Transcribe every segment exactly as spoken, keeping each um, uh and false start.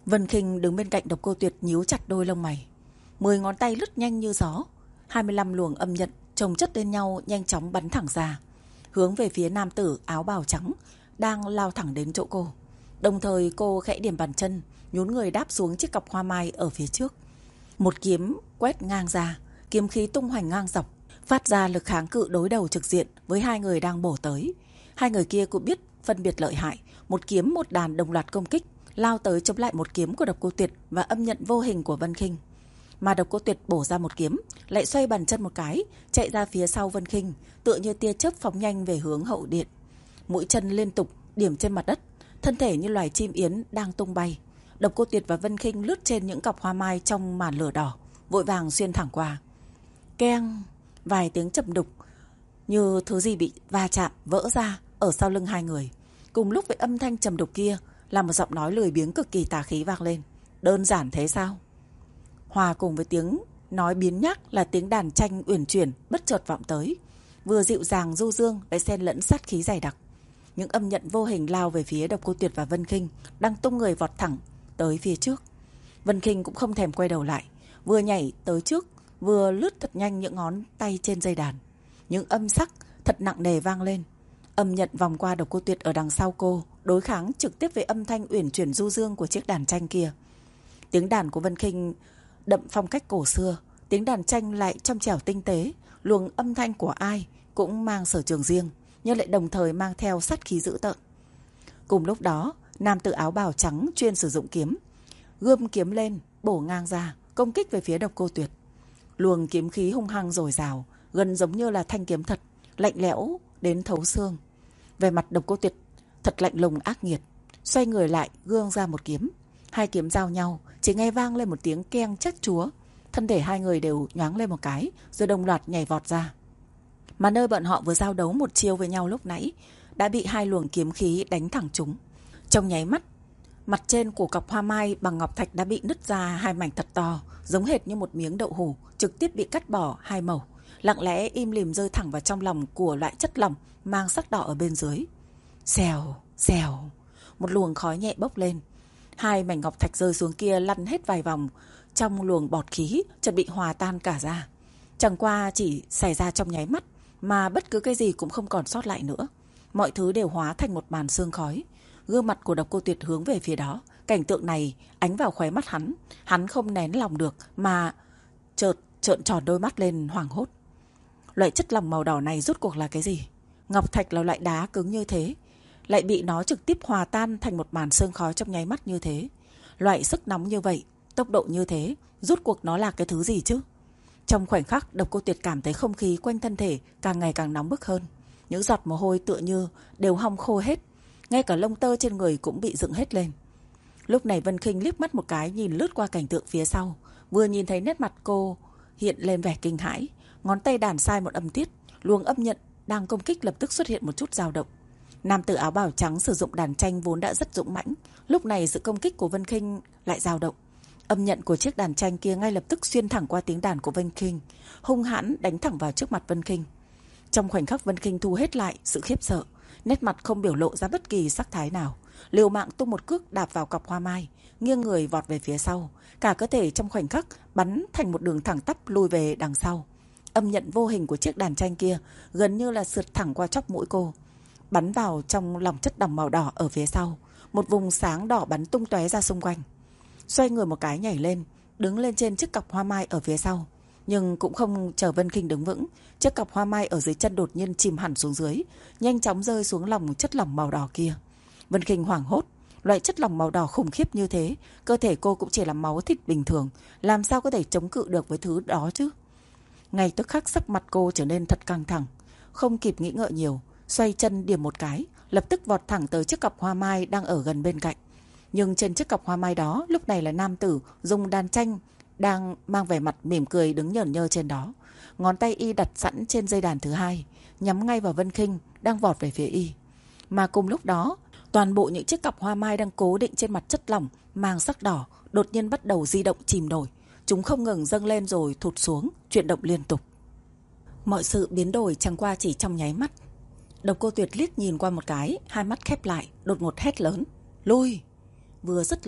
Vân Khinh đứng bên cạnh Độc Cô Tuyệt nhíu chặt đôi lông mày. Mười ngón tay lướt nhanh như gió, hai mươi lăm luồng âm nhận chồng chất lên nhau nhanh chóng bắn thẳng ra, hướng về phía nam tử áo bào trắng đang lao thẳng đến chỗ cô. Đồng thời cô khẽ điểm bàn chân, nhún người đáp xuống chiếc cọc hoa mai ở phía trước. Một kiếm quét ngang ra, kiếm khí tung hoành ngang dọc, phát ra lực kháng cự đối đầu trực diện với hai người đang bổ tới. Hai người kia cũng biết phân biệt lợi hại, một kiếm một đàn đồng loạt công kích, lao tới chống lại một kiếm của Độc Cô Tuyệt và âm nhận vô hình của Vân Khinh. Mà Độc Cô Tuyệt bổ ra một kiếm, lại xoay bàn chân một cái, chạy ra phía sau Vân Khinh, tựa như tia chớp phóng nhanh về hướng hậu điện. Mũi chân liên tục điểm trên mặt đất, thân thể như loài chim yến đang tung bay. Độc Cô Tuyệt và Vân Khinh lướt trên những cọc hoa mai trong màn lửa đỏ, vội vàng xuyên thẳng qua. Keng, vài tiếng trầm đục như thứ gì bị va chạm vỡ ra ở sau lưng hai người. Cùng lúc với âm thanh trầm đục kia là một giọng nói lười biếng cực kỳ tà khí vang lên. Đơn giản thế sao? Hòa cùng với tiếng nói biến nhác là tiếng đàn tranh uyển chuyển bất chợt vọng tới, vừa dịu dàng du dương lại xen lẫn sát khí dày đặc. Những âm nhận vô hình lao về phía Độc Cô Tuyệt và Vân Khinh, đang tung người vọt thẳng tới phía trước. Vân Khinh cũng không thèm quay đầu lại, vừa nhảy tới trước, vừa lướt thật nhanh những ngón tay trên dây đàn. Những âm sắc thật nặng nề vang lên. Âm nhận vòng qua Độc Cô Tuyệt ở đằng sau cô, đối kháng trực tiếp với âm thanh uyển chuyển du dương của chiếc đàn tranh kia. Tiếng đàn của Vân Khinh đậm phong cách cổ xưa, tiếng đàn tranh lại trong trẻo tinh tế, luồng âm thanh của ai cũng mang sở trường riêng, nhưng lại đồng thời mang theo sát khí dữ tợn. Cùng lúc đó, nam tử áo bào trắng chuyên sử dụng kiếm, gươm kiếm lên, bổ ngang ra, công kích về phía Độc Cô Tuyệt. Luồng kiếm khí hung hăng dồi dào, gần giống như là thanh kiếm thật, lạnh lẽo đến thấu xương. Về mặt Độc Cô Tuyệt thật lạnh lùng ác nghiệt, xoay người lại gương ra một kiếm. Hai kiếm giao nhau, chỉ nghe vang lên một tiếng keng chát chúa. Thân thể hai người đều nhoáng lên một cái, rồi đồng loạt nhảy vọt ra. Mà nơi bọn họ vừa giao đấu một chiêu với nhau lúc nãy đã bị hai luồng kiếm khí đánh thẳng trúng. Trong nháy mắt, mặt trên của cọc hoa mai bằng ngọc thạch đã bị nứt ra hai mảnh thật to, giống hệt như một miếng đậu hủ, trực tiếp bị cắt bỏ hai mẩu, lặng lẽ im lìm rơi thẳng vào trong lòng của loại chất lỏng mang sắc đỏ ở bên dưới. Xèo, xèo, một luồng khói nhẹ bốc lên. Hai mảnh ngọc thạch rơi xuống kia lăn hết vài vòng trong luồng bọt khí, chợt bị hòa tan cả ra. Chẳng qua chỉ xảy ra trong nháy mắt, mà bất cứ cái gì cũng không còn sót lại nữa. Mọi thứ đều hóa thành một màn sương khói. Gương mặt của Độc Cô Tuyệt hướng về phía đó. Cảnh tượng này ánh vào khóe mắt hắn, hắn không nén lòng được mà chợt trợn tròn đôi mắt lên hoảng hốt. Loại chất lỏng màu đỏ này rốt cuộc là cái gì? Ngọc thạch là loại đá cứng như thế, lại bị nó trực tiếp hòa tan thành một màn sương khói trong nháy mắt như thế. Loại sức nóng như vậy, tốc độ như thế, rốt cuộc nó là cái thứ gì chứ? Trong khoảnh khắc, Độc Cô Tuyệt cảm thấy không khí quanh thân thể càng ngày càng nóng bức hơn. Những giọt mồ hôi tựa như đều hong khô hết, ngay cả lông tơ trên người cũng bị dựng hết lên. Lúc này Vân Khinh liếc mắt một cái nhìn lướt qua cảnh tượng phía sau, vừa nhìn thấy nét mặt cô hiện lên vẻ kinh hãi, ngón tay đàn sai một âm tiết, luồng âm nhận đang công kích lập tức xuất hiện một chút dao động. Nam tử áo bào trắng sử dụng đàn tranh vốn đã rất dũng mãnh, lúc này sự công kích của Vân Khinh lại dao động. Âm nhận của chiếc đàn tranh kia ngay lập tức xuyên thẳng qua tiếng đàn của Vân Khinh, hung hãn đánh thẳng vào trước mặt Vân Khinh. Trong khoảnh khắc Vân Khinh thu hết lại sự khiếp sợ, nét mặt không biểu lộ ra bất kỳ sắc thái nào, liều mạng tung một cước đạp vào cọc hoa mai, nghiêng người vọt về phía sau, cả cơ thể trong khoảnh khắc bắn thành một đường thẳng tắp lùi về đằng sau. Âm nhận vô hình của chiếc đàn tranh kia gần như là sượt thẳng qua chóp mũi cô, bắn vào trong lòng chất lỏng màu đỏ ở phía sau, một vùng sáng đỏ bắn tung tóe ra xung quanh. Xoay người một cái nhảy lên, đứng lên trên chiếc cọc hoa mai ở phía sau, nhưng cũng không chờ Vân Khinh đứng vững, chiếc cọc hoa mai ở dưới chân đột nhiên chìm hẳn xuống dưới, nhanh chóng rơi xuống lòng chất lỏng màu đỏ kia. Vân Khinh hoảng hốt, loại chất lỏng màu đỏ khủng khiếp như thế, cơ thể cô cũng chỉ là máu thịt bình thường, làm sao có thể chống cự được với thứ đó chứ? Ngay tức khắc sắc mặt cô trở nên thật căng thẳng, không kịp nghĩ ngợi nhiều, xoay chân điểm một cái, lập tức vọt thẳng tới chiếc cọc hoa mai đang ở gần bên cạnh. Nhưng trên chiếc cọc hoa mai đó lúc này là nam tử dùng đàn tranh đang mang vẻ mặt mỉm cười đứng nhởn nhơ trên đó. Ngón tay y đặt sẵn trên dây đàn thứ hai, nhắm ngay vào Vân Khinh đang vọt về phía y. Mà cùng lúc đó, toàn bộ những chiếc cọc hoa mai đang cố định trên mặt chất lỏng mang sắc đỏ đột nhiên bắt đầu di động chìm nổi. Chúng không ngừng dâng lên rồi thụt xuống, chuyển động liên tục. Mọi sự biến đổi chẳng qua chỉ trong nháy mắt. Độc Cô Tuyệt liếc nhìn qua một cái, hai mắt khép lại, đột ngột hét lớn: "Lui!" Vừa dứt lời,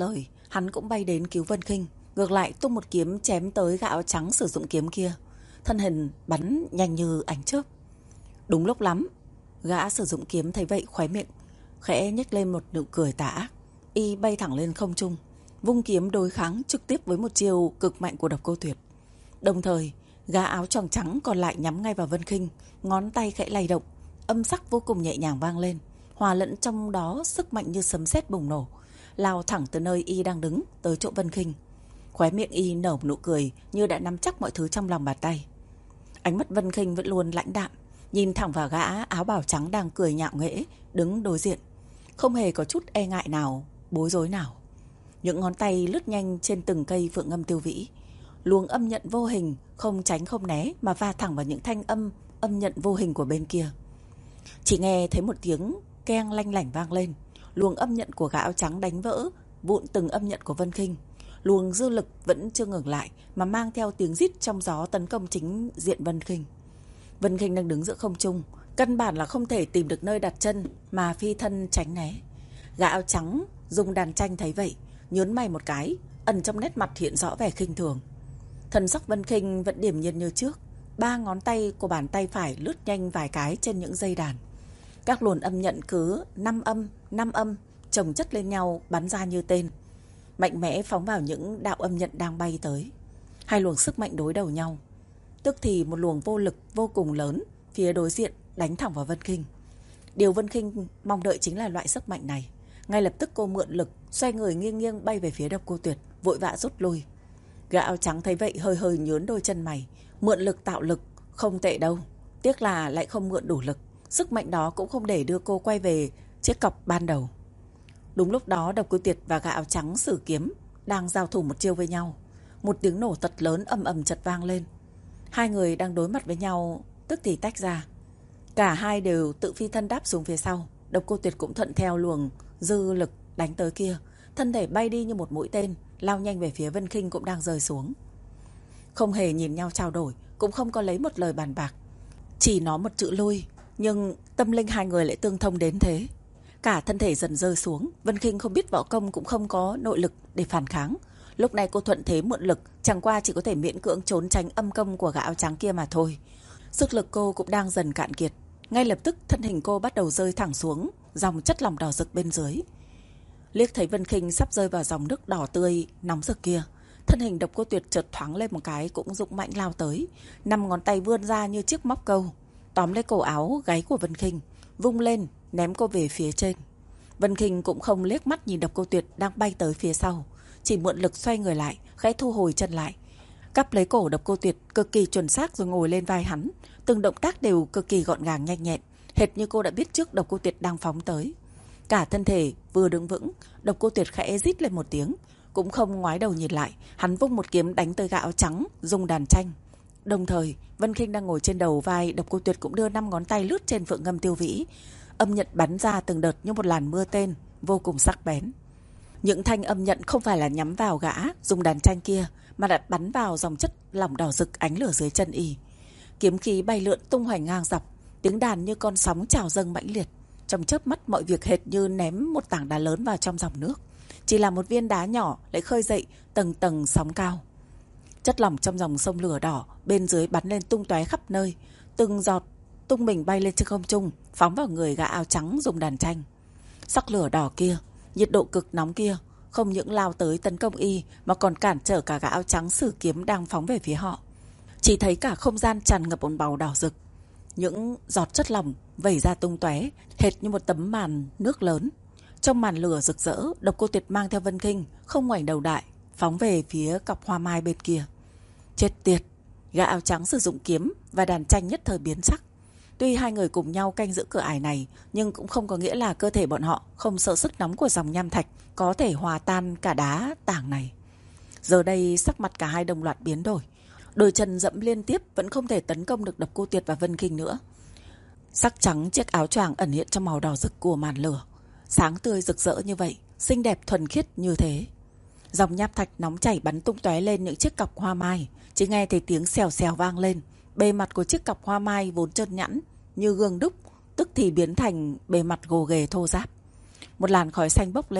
Hắn cũng bay đến cứu Vân Khinh, ngược lại tung một kiếm chém tới gã áo trắng sử dụng kiếm kia. Thân hình bắn nhanh như ánh chớp. Đúng lúc lắm, gã sử dụng kiếm thấy vậy khóe miệng khẽ nhếch lên một nụ cười tà ác. Y bay thẳng lên không trung, vung kiếm đối kháng trực tiếp với một chiêu cực mạnh của Độc Cô Tuyệt. Đồng thời, gã áo choàng trắng còn lại nhắm ngay vào Vân Khinh, ngón tay khẽ lay động, âm sắc vô cùng nhẹ nhàng vang lên, hòa lẫn trong đó sức mạnh như sấm sét bùng nổ, lao thẳng từ nơi y đang đứng tới chỗ Vân Khinh. Khóe miệng y nở một nụ cười như đã nắm chắc mọi thứ trong lòng bàn tay. Ánh mắt Vân Khinh vẫn luôn lãnh đạm, nhìn thẳng vào gã áo bào trắng đang cười nhạo nghễ đứng đối diện, không hề có chút e ngại nào, bối rối nào. Những ngón tay lướt nhanh trên từng cây phượng âm tiêu vĩ, luồng âm nhận vô hình không tránh không né mà va thẳng vào những thanh âm âm nhận vô hình của bên kia. Chỉ nghe thấy một tiếng keng lanh lảnh vang lên, luồng âm nhận của gã áo trắng đánh vỡ vụn từng âm nhận của Vân Khinh. Luồng dư lực vẫn chưa ngừng lại mà mang theo tiếng rít trong gió tấn công chính diện Vân Khinh. Vân Khinh đang đứng giữa không trung, căn bản là không thể tìm được nơi đặt chân mà phi thân tránh né. Gã áo trắng dùng đàn tranh thấy vậy, nhướng mày một cái, ẩn trong nét mặt hiện rõ vẻ khinh thường. Thần sắc Vân Khinh vẫn điềm nhiên như trước, ba ngón tay của bàn tay phải lướt nhanh vài cái trên những dây đàn. Các luồn âm nhận cứ năm âm, năm âm chồng chất lên nhau bắn ra như tên, mạnh mẽ phóng vào những đạo âm nhận đang bay tới. Hai luồng sức mạnh đối đầu nhau. Tức thì một luồng vô lực vô cùng lớn phía đối diện đánh thẳng vào Vân Khinh. Điều Vân Khinh mong đợi chính là loại sức mạnh này. Ngay lập tức cô mượn lực, xoay người nghiêng nghiêng bay về phía Độc Cô Tuyệt, vội vã rút lui. Gã áo trắng thấy vậy hơi hơi nhướng đôi chân mày. Mượn lực tạo lực không tệ đâu, tiếc là lại không mượn đủ lực. Sức mạnh đó cũng không để đưa cô quay về chiếc cọc ban đầu. Đúng lúc đó Độc Cô Tuyệt và gã áo trắng sử kiếm đang giao thủ một chiêu với nhau. Một tiếng nổ thật lớn ầm ầm chợt vang lên. Hai người đang đối mặt với nhau tức thì tách ra. Cả hai đều tự phi thân đáp xuống phía sau. Độc Cô Tuyệt cũng thuận theo luồng dư lực đánh tới kia, thân thể bay đi như một mũi tên, lao nhanh về phía Vân Khinh cũng đang rơi xuống. Không hề nhìn nhau trao đổi, cũng không có lấy một lời bàn bạc, chỉ nói một chữ lui, nhưng tâm linh hai người lại tương thông đến thế. Cả thân thể dần rơi xuống. Vân Khinh không biết võ công cũng không có nội lực để phản kháng. Lúc này cô thuận thế mượn lực, chẳng qua chỉ có thể miễn cưỡng trốn tránh âm công của gã áo trắng kia mà thôi. Sức lực cô cũng đang dần cạn kiệt. Ngay lập tức thân hình cô bắt đầu rơi thẳng xuống dòng chất lỏng đỏ rực bên dưới. Liếc thấy Vân Khinh sắp rơi vào dòng nước đỏ tươi nóng rực kia, thân hình Độc Cô Tuyệt chợt thoáng lên một cái, cũng dũng mãnh lao tới, năm ngón tay vươn ra như chiếc móc câu, tóm lấy cổ áo gáy của Vân Khinh, vung lên ném cô về phía trên. Vân Khinh cũng không liếc mắt nhìn Độc Cô Tuyệt đang bay tới phía sau, chỉ mượn lực xoay người lại, khẽ thu hồi chân lại, cắp lấy cổ Độc Cô Tuyệt cực kỳ chuẩn xác rồi ngồi lên vai hắn. Từng động tác đều cực kỳ gọn gàng nhanh nhẹn, hệt như cô đã biết trước Độc Cô Tuyệt đang phóng tới. Cả thân thể vừa đứng vững, Độc Cô Tuyệt khẽ rít lên một tiếng, cũng không ngoái đầu nhìn lại, hắn vung một kiếm đánh tới gã áo trắng dùng đàn tranh. Đồng thời, Vân Khinh đang ngồi trên đầu vai Độc Cô Tuyệt cũng đưa năm ngón tay lướt trên phượng ngâm tiêu vĩ, âm nhận bắn ra từng đợt như một làn mưa tên vô cùng sắc bén. Những thanh âm nhận không phải là nhắm vào gã dùng đàn tranh kia, mà đã bắn vào dòng chất lỏng đỏ rực ánh lửa dưới chân y. Kiếm khí bay lượn tung hoành ngang dọc, tiếng đàn như con sóng trào dâng mãnh liệt. Trong chớp mắt mọi việc hệt như ném một tảng đá lớn vào trong dòng nước, chỉ là một viên đá nhỏ lại khơi dậy tầng tầng sóng cao. Chất lỏng trong dòng sông lửa đỏ bên dưới bắn lên tung tóe khắp nơi, từng giọt tung mình bay lên trên không trung, phóng vào người gã áo trắng dùng đàn tranh. Sắc lửa đỏ kia, nhiệt độ cực nóng kia, không những lao tới tấn công y mà còn cản trở cả gã áo trắng sử kiếm đang phóng về phía họ. Chỉ thấy cả không gian tràn ngập một màu đỏ rực, những giọt chất lỏng vẩy ra tung tóe, hệt như một tấm màn nước lớn. Trong màn lửa rực rỡ, Độc Cô Tuyệt mang theo Vân Khinh không ngoảnh đầu lại, phóng về phía cọc hoa mai bên kia. Chết tiệt! Gã áo trắng sử dụng kiếm và đàn tranh nhất thời biến sắc. Tuy hai người cùng nhau canh giữ cửa ải này, nhưng cũng không có nghĩa là cơ thể bọn họ không sợ sức nóng của dòng nham thạch có thể hòa tan cả đá tảng này. Giờ đây sắc mặt cả hai đồng loạt biến đổi, đôi chân dẫm liên tiếp vẫn không thể tấn công được Độc Cô Tuyệt và Vân Khinh nữa. Sắc trắng chiếc áo choàng ẩn hiện trong màu đỏ rực của màn lửa, sáng tươi rực rỡ như vậy, xinh đẹp thuần khiết như thế. Dòng nham thạch nóng chảy bắn tung tóe lên những chiếc cọc hoa mai, chỉ nghe thấy tiếng xèo xèo vang lên. Bề mặt của chiếc cọc hoa mai vốn trơn nhẵn như gương đúc, tức thì biến thành bề mặt gồ ghề thô ráp. Một làn khói xanh bốc lên,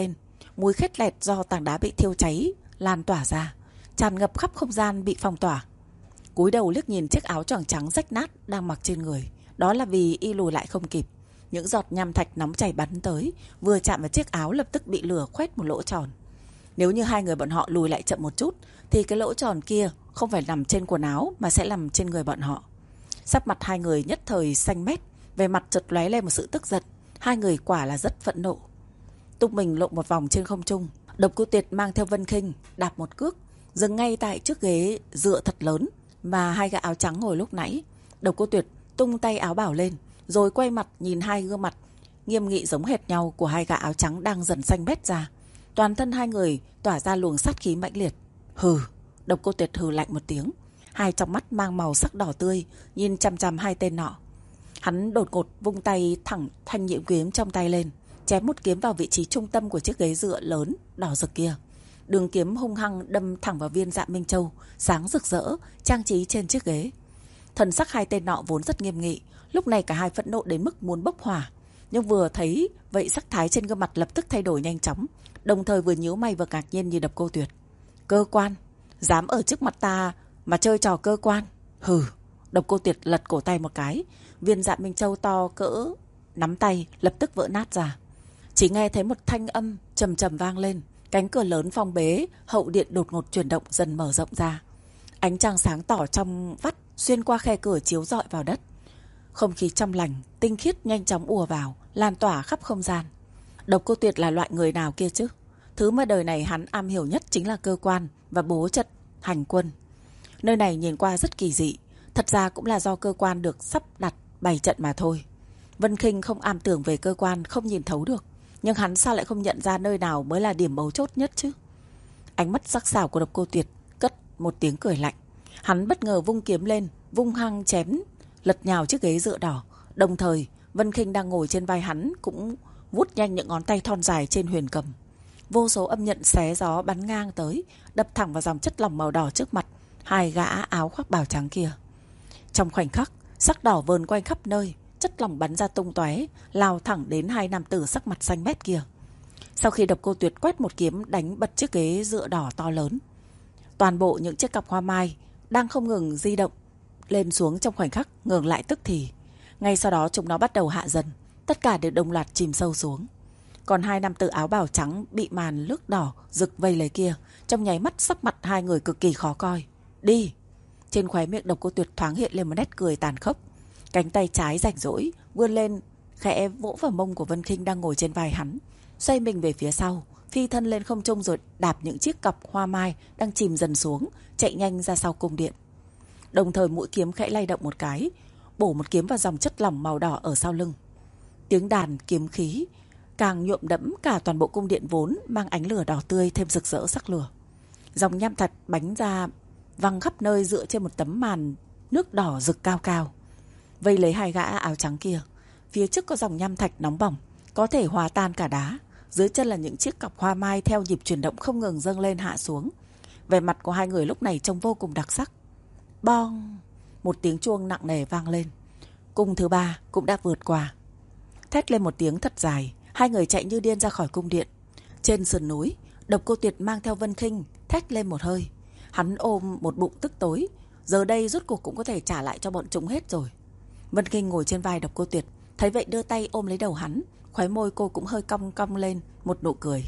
Mùi khét lẹt do tảng đá bị thiêu cháy lan tỏa ra, tràn ngập khắp không gian bị phong tỏa. Cúi đầu liếc nhìn chiếc áo choàng trắng rách nát đang mặc trên người, đó là vì y lùi lại không kịp. Những giọt nham thạch nóng chảy bắn tới, vừa chạm vào chiếc áo lập tức bị lửa khoét một lỗ tròn. Nếu như hai người bọn họ lùi lại chậm một chút thì cái lỗ tròn kia không phải nằm trên quần áo mà sẽ nằm trên người bọn họ. Sắc mặt hai người nhất thời xanh mét, về mặt chợt lóe lên một sự tức giận. Hai người quả là rất phẫn nộ. Tung mình lộn một vòng trên không trung, Độc Cô Tuyệt mang theo Vân Khinh đạp một cước, dừng ngay tại chiếc ghế dựa thật lớn mà hai gã áo trắng ngồi lúc nãy. Độc Cô Tuyệt tung tay áo bảo lên, rồi quay mặt nhìn hai gương mặt nghiêm nghị giống hệt nhau của hai gã áo trắng đang dần xanh mét ra. Toàn thân hai người tỏa ra luồng sát khí mãnh liệt. Hừ, Độc Cô Tuyệt hừ lạnh một tiếng, hai trong mắt mang màu sắc đỏ tươi nhìn chằm chằm hai tên nọ. Hắn đột ngột vung tay thẳng thanh nhị kiếm trong tay lên, chém một kiếm vào vị trí trung tâm của chiếc ghế dựa lớn đỏ rực kia. Đường kiếm hung hăng đâm thẳng vào viên Dạ Minh Châu sáng rực rỡ trang trí trên chiếc ghế. Thần sắc hai tên nọ vốn rất nghiêm nghị, lúc này cả hai phẫn nộ đến mức muốn bốc hỏa, nhưng vừa thấy vậy sắc thái trên gương mặt lập tức thay đổi nhanh chóng, đồng thời vừa nhíu mày vừa ngạc nhiên nhìn Độc Cô Tuyệt. Cơ quan, dám ở trước mặt ta mà chơi trò cơ quan? Hừ. Độc Cô Tuyệt lật cổ tay một cái, viên Dạ Minh Châu to cỡ nắm tay lập tức vỡ nát ra. Chỉ nghe thấy một thanh âm trầm trầm vang lên, cánh cửa lớn phong bế hậu điện đột ngột chuyển động dần mở rộng ra. Ánh trăng sáng tỏ trong vắt xuyên qua khe cửa chiếu rọi vào đất. Không khí trong lành, tinh khiết nhanh chóng ùa vào, lan tỏa khắp không gian. Độc Cô Tuyệt là loại người nào kia chứ? Thứ mà đời này hắn am hiểu nhất chính là cơ quan và bố trận hành quân. Nơi này nhìn qua rất kỳ dị, thật ra cũng là do cơ quan được sắp đặt bày trận mà thôi. Vân Khinh không am tường về cơ quan, không nhìn thấu được, nhưng hắn sao lại không nhận ra nơi nào mới là điểm mấu chốt nhất chứ? Ánh mắt sắc sảo của Độc Cô Tuyệt cất một tiếng cười lạnh. Hắn bất ngờ vung kiếm lên, vung hăng chém lật nhào chiếc ghế dựa đỏ. Đồng thời Vân Khinh đang ngồi trên vai hắn cũng vuốt nhanh những ngón tay thon dài trên huyền cầm. Vô số âm nhận xé gió bắn ngang tới, đập thẳng vào dòng chất lỏng màu đỏ trước mặt hai gã áo khoác bào trắng kia. Trong khoảnh khắc, sắc đỏ vờn quanh khắp nơi, chất lỏng bắn ra tung tóe, lao thẳng đến hai nam tử sắc mặt xanh mét kia. Sau khi Độc Cô Tuyệt quét một kiếm đánh bật chiếc ghế dựa đỏ to lớn, toàn bộ những chiếc cặp hoa mai đang không ngừng di động lên xuống trong khoảnh khắc ngừng lại tức thì. Ngay sau đó chúng nó bắt đầu hạ dần, tất cả đều đồng loạt chìm sâu xuống. Còn hai nam tử áo bào trắng bị màn nước đỏ rực vây lấy kia, trong nháy mắt sắc mặt hai người cực kỳ khó coi. Đi! Trên khóe miệng Độc Cô Tuyệt thoáng hiện lên một nét cười tàn khốc. Cánh tay trái rảnh rỗi vươn lên khẽ vỗ vào mông của Vân Khinh đang ngồi trên vai hắn, xoay mình về phía sau, phi thân lên không trung rồi đạp những chiếc cặp hoa mai đang chìm dần xuống, chạy nhanh ra sau cung điện. Đồng thời mũi kiếm khẽ lay động một cái, bổ một kiếm vào dòng chất lỏng màu đỏ ở sau lưng. Tiếng đàn kiếm khí càng nhuộm đẫm cả toàn bộ cung điện vốn mang ánh lửa đỏ tươi thêm rực rỡ sắc lửa. Dòng nham thạch bánh ra văng khắp nơi dựa trên một tấm màn nước đỏ rực cao cao, vây lấy hai gã áo trắng kia. Phía trước có dòng nham thạch nóng bỏng, có thể hòa tan cả đá. Dưới chân là những chiếc cọc hoa mai theo nhịp chuyển động không ngừng dâng lên hạ xuống. Vẻ mặt của hai người lúc này trông vô cùng đặc sắc. Bong! Một tiếng chuông nặng nề vang lên. Cung thứ ba cũng đã vượt qua. Thét lên một tiếng thật dài, hai người chạy như điên ra khỏi cung điện. Trên sườn núi, Độc Cô Tuyệt mang theo Vân Khinh thét lên một hơi. Hắn ôm một bụng tức tối, giờ đây rốt cuộc cũng có thể trả lại cho bọn chúng hết rồi. Vân Khinh ngồi trên vai Độc Cô Tuyệt, thấy vậy đưa tay ôm lấy đầu hắn, khóe môi cô cũng hơi cong cong lên một nụ cười.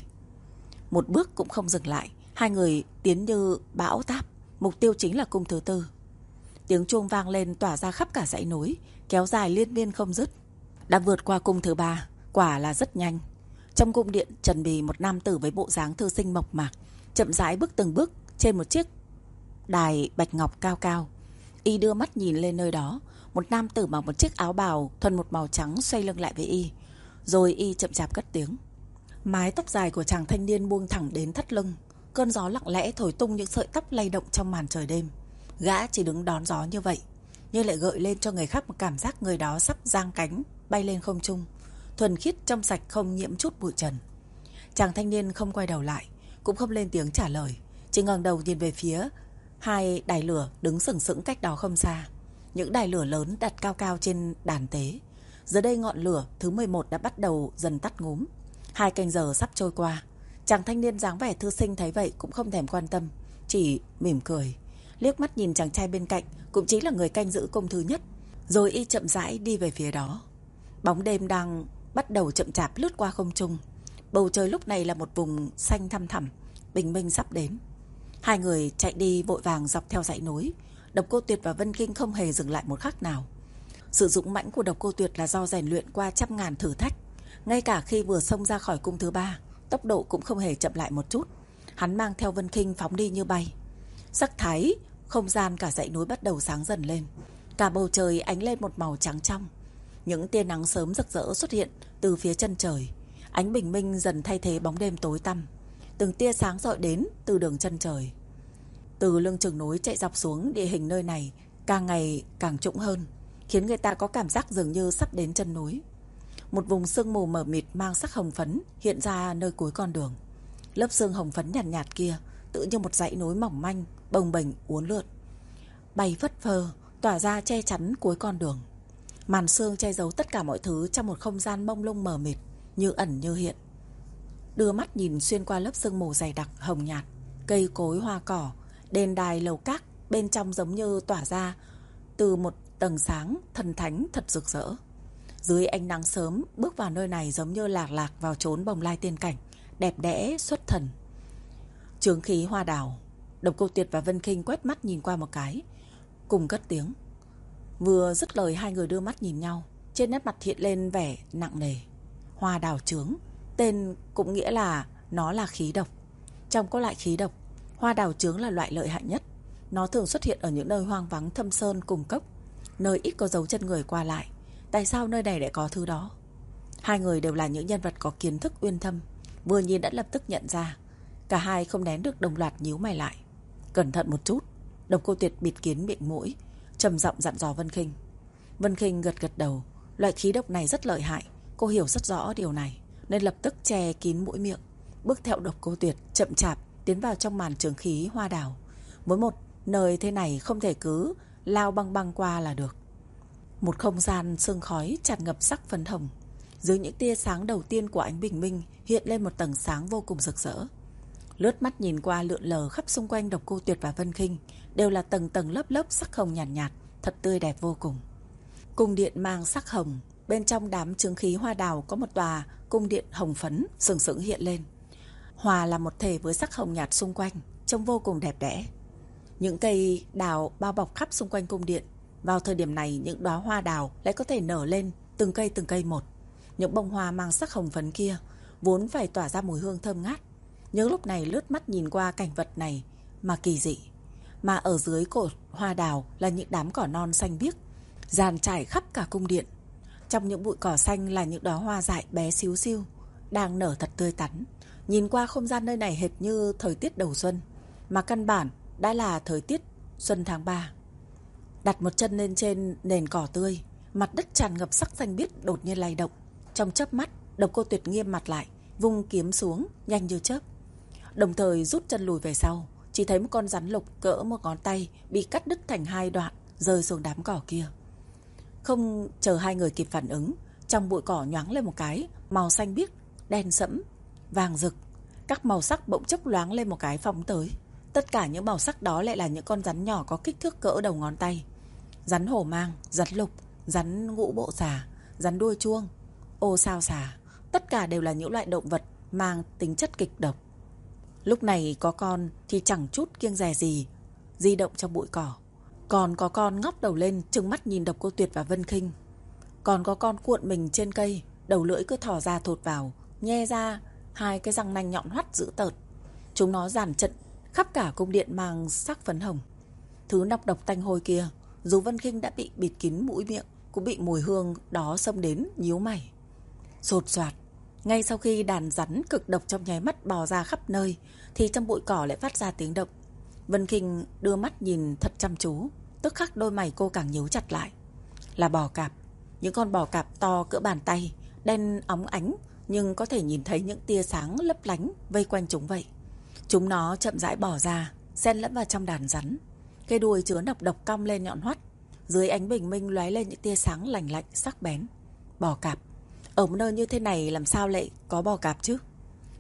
Một bước cũng không dừng lại, hai người tiến như bão táp, mục tiêu chính là cung thứ tư. Tiếng chuông vang lên tỏa ra khắp cả dãy núi, kéo dài liên miên không dứt. Đã vượt qua cung thứ ba, quả là rất nhanh. Trong cung điện trần bì một nam tử với bộ dáng thư sinh mộc mạc, chậm rãi bước từng bước trên một chiếc đài bạch ngọc cao cao. Y đưa mắt nhìn lên nơi đó, một nam tử mặc một chiếc áo bào thuần một màu trắng xoay lưng lại với Y, rồi Y chậm chạp cất tiếng. Mái tóc dài của chàng thanh niên buông thẳng đến thắt lưng, cơn gió lặng lẽ thổi tung những sợi tóc lay động trong màn trời đêm. Gã chỉ đứng đón gió như vậy, nhưng lại gợi lên cho người khác một cảm giác người đó sắp giang cánh bay lên không trung, thuần khiết trong sạch không nhiễm chút bụi trần. Chàng thanh niên không quay đầu lại, cũng không lên tiếng trả lời, chỉ ngẩng đầu nhìn về phía hai đài lửa đứng sừng sững cách đó không xa. Những đài lửa lớn đặt cao cao trên đàn tế. Giờ đây ngọn lửa thứ mười một đã bắt đầu dần tắt ngúm. Hai canh giờ sắp trôi qua. Chàng thanh niên dáng vẻ thư sinh thấy vậy cũng không thèm quan tâm, chỉ mỉm cười, liếc mắt nhìn chàng trai bên cạnh, cũng chính là người canh giữ cung thứ nhất, rồi y chậm rãi đi về phía đó. Bóng đêm đang bắt đầu chậm chạp lướt qua không trung. Bầu trời lúc này là một vùng xanh thăm thẳm, bình minh sắp đến. Hai người chạy đi vội vàng dọc theo dãy núi. Độc Cô Tuyệt và Vân Kinh không hề dừng lại một khắc nào. Sự dũng mãnh của Độc Cô Tuyệt là do rèn luyện qua trăm ngàn thử thách. Ngay cả khi vừa xông ra khỏi cung thứ ba, tốc độ cũng không hề chậm lại một chút. Hắn mang theo Vân Kinh phóng đi như bay. Sắc thái không gian cả dãy núi bắt đầu sáng dần lên. Cả bầu trời ánh lên một màu trắng trong. Những tia nắng sớm rực rỡ xuất hiện từ phía chân trời. Ánh bình minh dần thay thế bóng đêm tối tăm. Từng tia sáng rọi đến từ đường chân trời. Từ lưng chừng núi chạy dọc xuống, địa hình nơi này càng ngày càng trũng hơn, khiến người ta có cảm giác dường như sắp đến chân núi. Một vùng sương mù mờ mịt mang sắc hồng phấn hiện ra nơi cuối con đường. Lớp sương hồng phấn nhàn nhạt, nhạt kia tự như một dãy núi mỏng manh, bồng bềnh uốn lượn, bay phất phơ, tỏa ra che chắn cuối con đường. Màn sương che giấu tất cả mọi thứ trong một không gian mông lung mờ mịt, như ẩn như hiện. Đưa mắt nhìn xuyên qua lớp sương mù dày đặc hồng nhạt, cây cối hoa cỏ, đền đài lầu các bên trong giống như tỏa ra từ một tầng sáng thần thánh thật rực rỡ. Dưới ánh nắng sớm, bước vào nơi này giống như lạc lạc vào chốn bồng lai tiên cảnh, đẹp đẽ xuất thần. Chướng khí hoa đào. Độc Cô Tuyệt và Vân Kinh quét mắt nhìn qua một cái, cùng cất tiếng. Vừa dứt lời, hai người đưa mắt nhìn nhau, trên nét mặt hiện lên vẻ nặng nề. Hoa đào chướng, tên cũng nghĩa là nó là khí độc. Trong có loại khí độc, hoa đào chướng là loại lợi hại nhất. Nó thường xuất hiện ở những nơi hoang vắng thâm sơn cùng cốc, nơi ít có dấu chân người qua lại. Tại sao nơi này lại có thứ đó? Hai người đều là những nhân vật có kiến thức uyên thâm, vừa nhìn đã lập tức nhận ra. Cả hai không nén được đồng loạt nhíu mày lại. Cẩn thận một chút. Độc Cô Tuyệt bịt kín miệng mũi, trầm giọng dặn dò Vân Kinh. Vân Kinh gật gật đầu. Loại khí độc này rất lợi hại, cô hiểu rất rõ điều này, nên lập tức che kín mũi miệng, bước theo Độc Cô Tuyệt chậm chạp tiến vào trong màn chướng khí hoa đào. Với một nơi thế này không thể cứ lao băng băng qua là được. Một không gian sương khói tràn ngập sắc phấn hồng. Dưới những tia sáng đầu tiên của ánh bình minh hiện lên một tầng sáng vô cùng rực rỡ. Lướt mắt nhìn qua lượn lờ khắp xung quanh Độc Cô Tuyệt và Vân Kinh đều là tầng tầng lớp lớp sắc hồng nhàn nhạt, nhạt, thật tươi đẹp vô cùng. Cung điện mang sắc hồng, bên trong đám chướng khí hoa đào có một tòa cung điện hồng phấn sừng sững hiện lên, hòa là một thể với sắc hồng nhạt xung quanh, trông vô cùng đẹp đẽ. Những cây đào bao bọc khắp xung quanh cung điện. Vào thời điểm này, những đóa hoa đào lại có thể nở lên từng cây từng cây một. Những bông hoa mang sắc hồng phấn kia vốn phải tỏa ra mùi hương thơm ngát, nhưng lúc này lướt mắt nhìn qua cảnh vật này mà kỳ dị. Mà ở dưới cột hoa đào là những đám cỏ non xanh biếc dàn trải khắp cả cung điện. Trong những bụi cỏ xanh là những đóa hoa dại bé xíu xiu đang nở thật tươi tắn. Nhìn qua không gian nơi này hệt như thời tiết đầu xuân, mà căn bản đã là thời tiết xuân tháng ba. Đặt một chân lên trên nền cỏ tươi, mặt đất tràn ngập sắc xanh biếc đột nhiên lay động. Trong chớp mắt, Độc Cô Tuyệt nghiêm mặt lại, vung kiếm xuống nhanh như chớp, đồng thời rút chân lùi về sau. Chỉ thấy một con rắn lục cỡ một ngón tay bị cắt đứt thành hai đoạn, rơi xuống đám cỏ kia. Không chờ hai người kịp phản ứng, trong bụi cỏ nhoáng lên một cái, màu xanh biếc, đen sẫm, vàng rực, các màu sắc bỗng chốc loáng lên một cái phóng tới. Tất cả những màu sắc đó lại là những con rắn nhỏ có kích thước cỡ đầu ngón tay. Rắn hổ mang, rắn lục, rắn ngũ bộ xà, rắn đuôi chuông, ô sao xà. Tất cả đều là những loại động vật mang tính chất kịch độc. Lúc này có con thì chẳng chút kiêng dè gì di động trong bụi cỏ. Còn có con ngóc đầu lên trừng mắt nhìn Độc Cô Tuyệt và Vân Kinh. Còn có con cuộn mình trên cây, đầu lưỡi cứ thò ra thụt vào, nhe ra hai cái răng nanh nhọn hoắt dữ tợn. Chúng nó dàn trận khắp cả cung điện mang sắc phấn hồng. Thứ nọc độc tanh hôi kia, dù Vân Kinh đã bị bịt kín mũi miệng, cũng bị mùi hương đó xông đến nhíu mày. Sột soạt, ngay sau khi đàn rắn cực độc trong nháy mắt bò ra khắp nơi, thì trong bụi cỏ lại phát ra tiếng động. Vân Kinh đưa mắt nhìn thật chăm chú, tức khắc đôi mày cô càng nhíu chặt lại. Là bò cạp, những con bò cạp to cỡ bàn tay, đen óng ánh, nhưng có thể nhìn thấy những tia sáng lấp lánh vây quanh chúng vậy. Chúng nó chậm rãi bò ra, xen lẫn vào trong đàn rắn. Cái đuôi chứa nọc độc cong lên nhọn hoắt, dưới ánh bình minh lóe lên những tia sáng lành lạnh sắc bén. Bò cạp, ở một nơi như thế này làm sao lại có bò cạp chứ?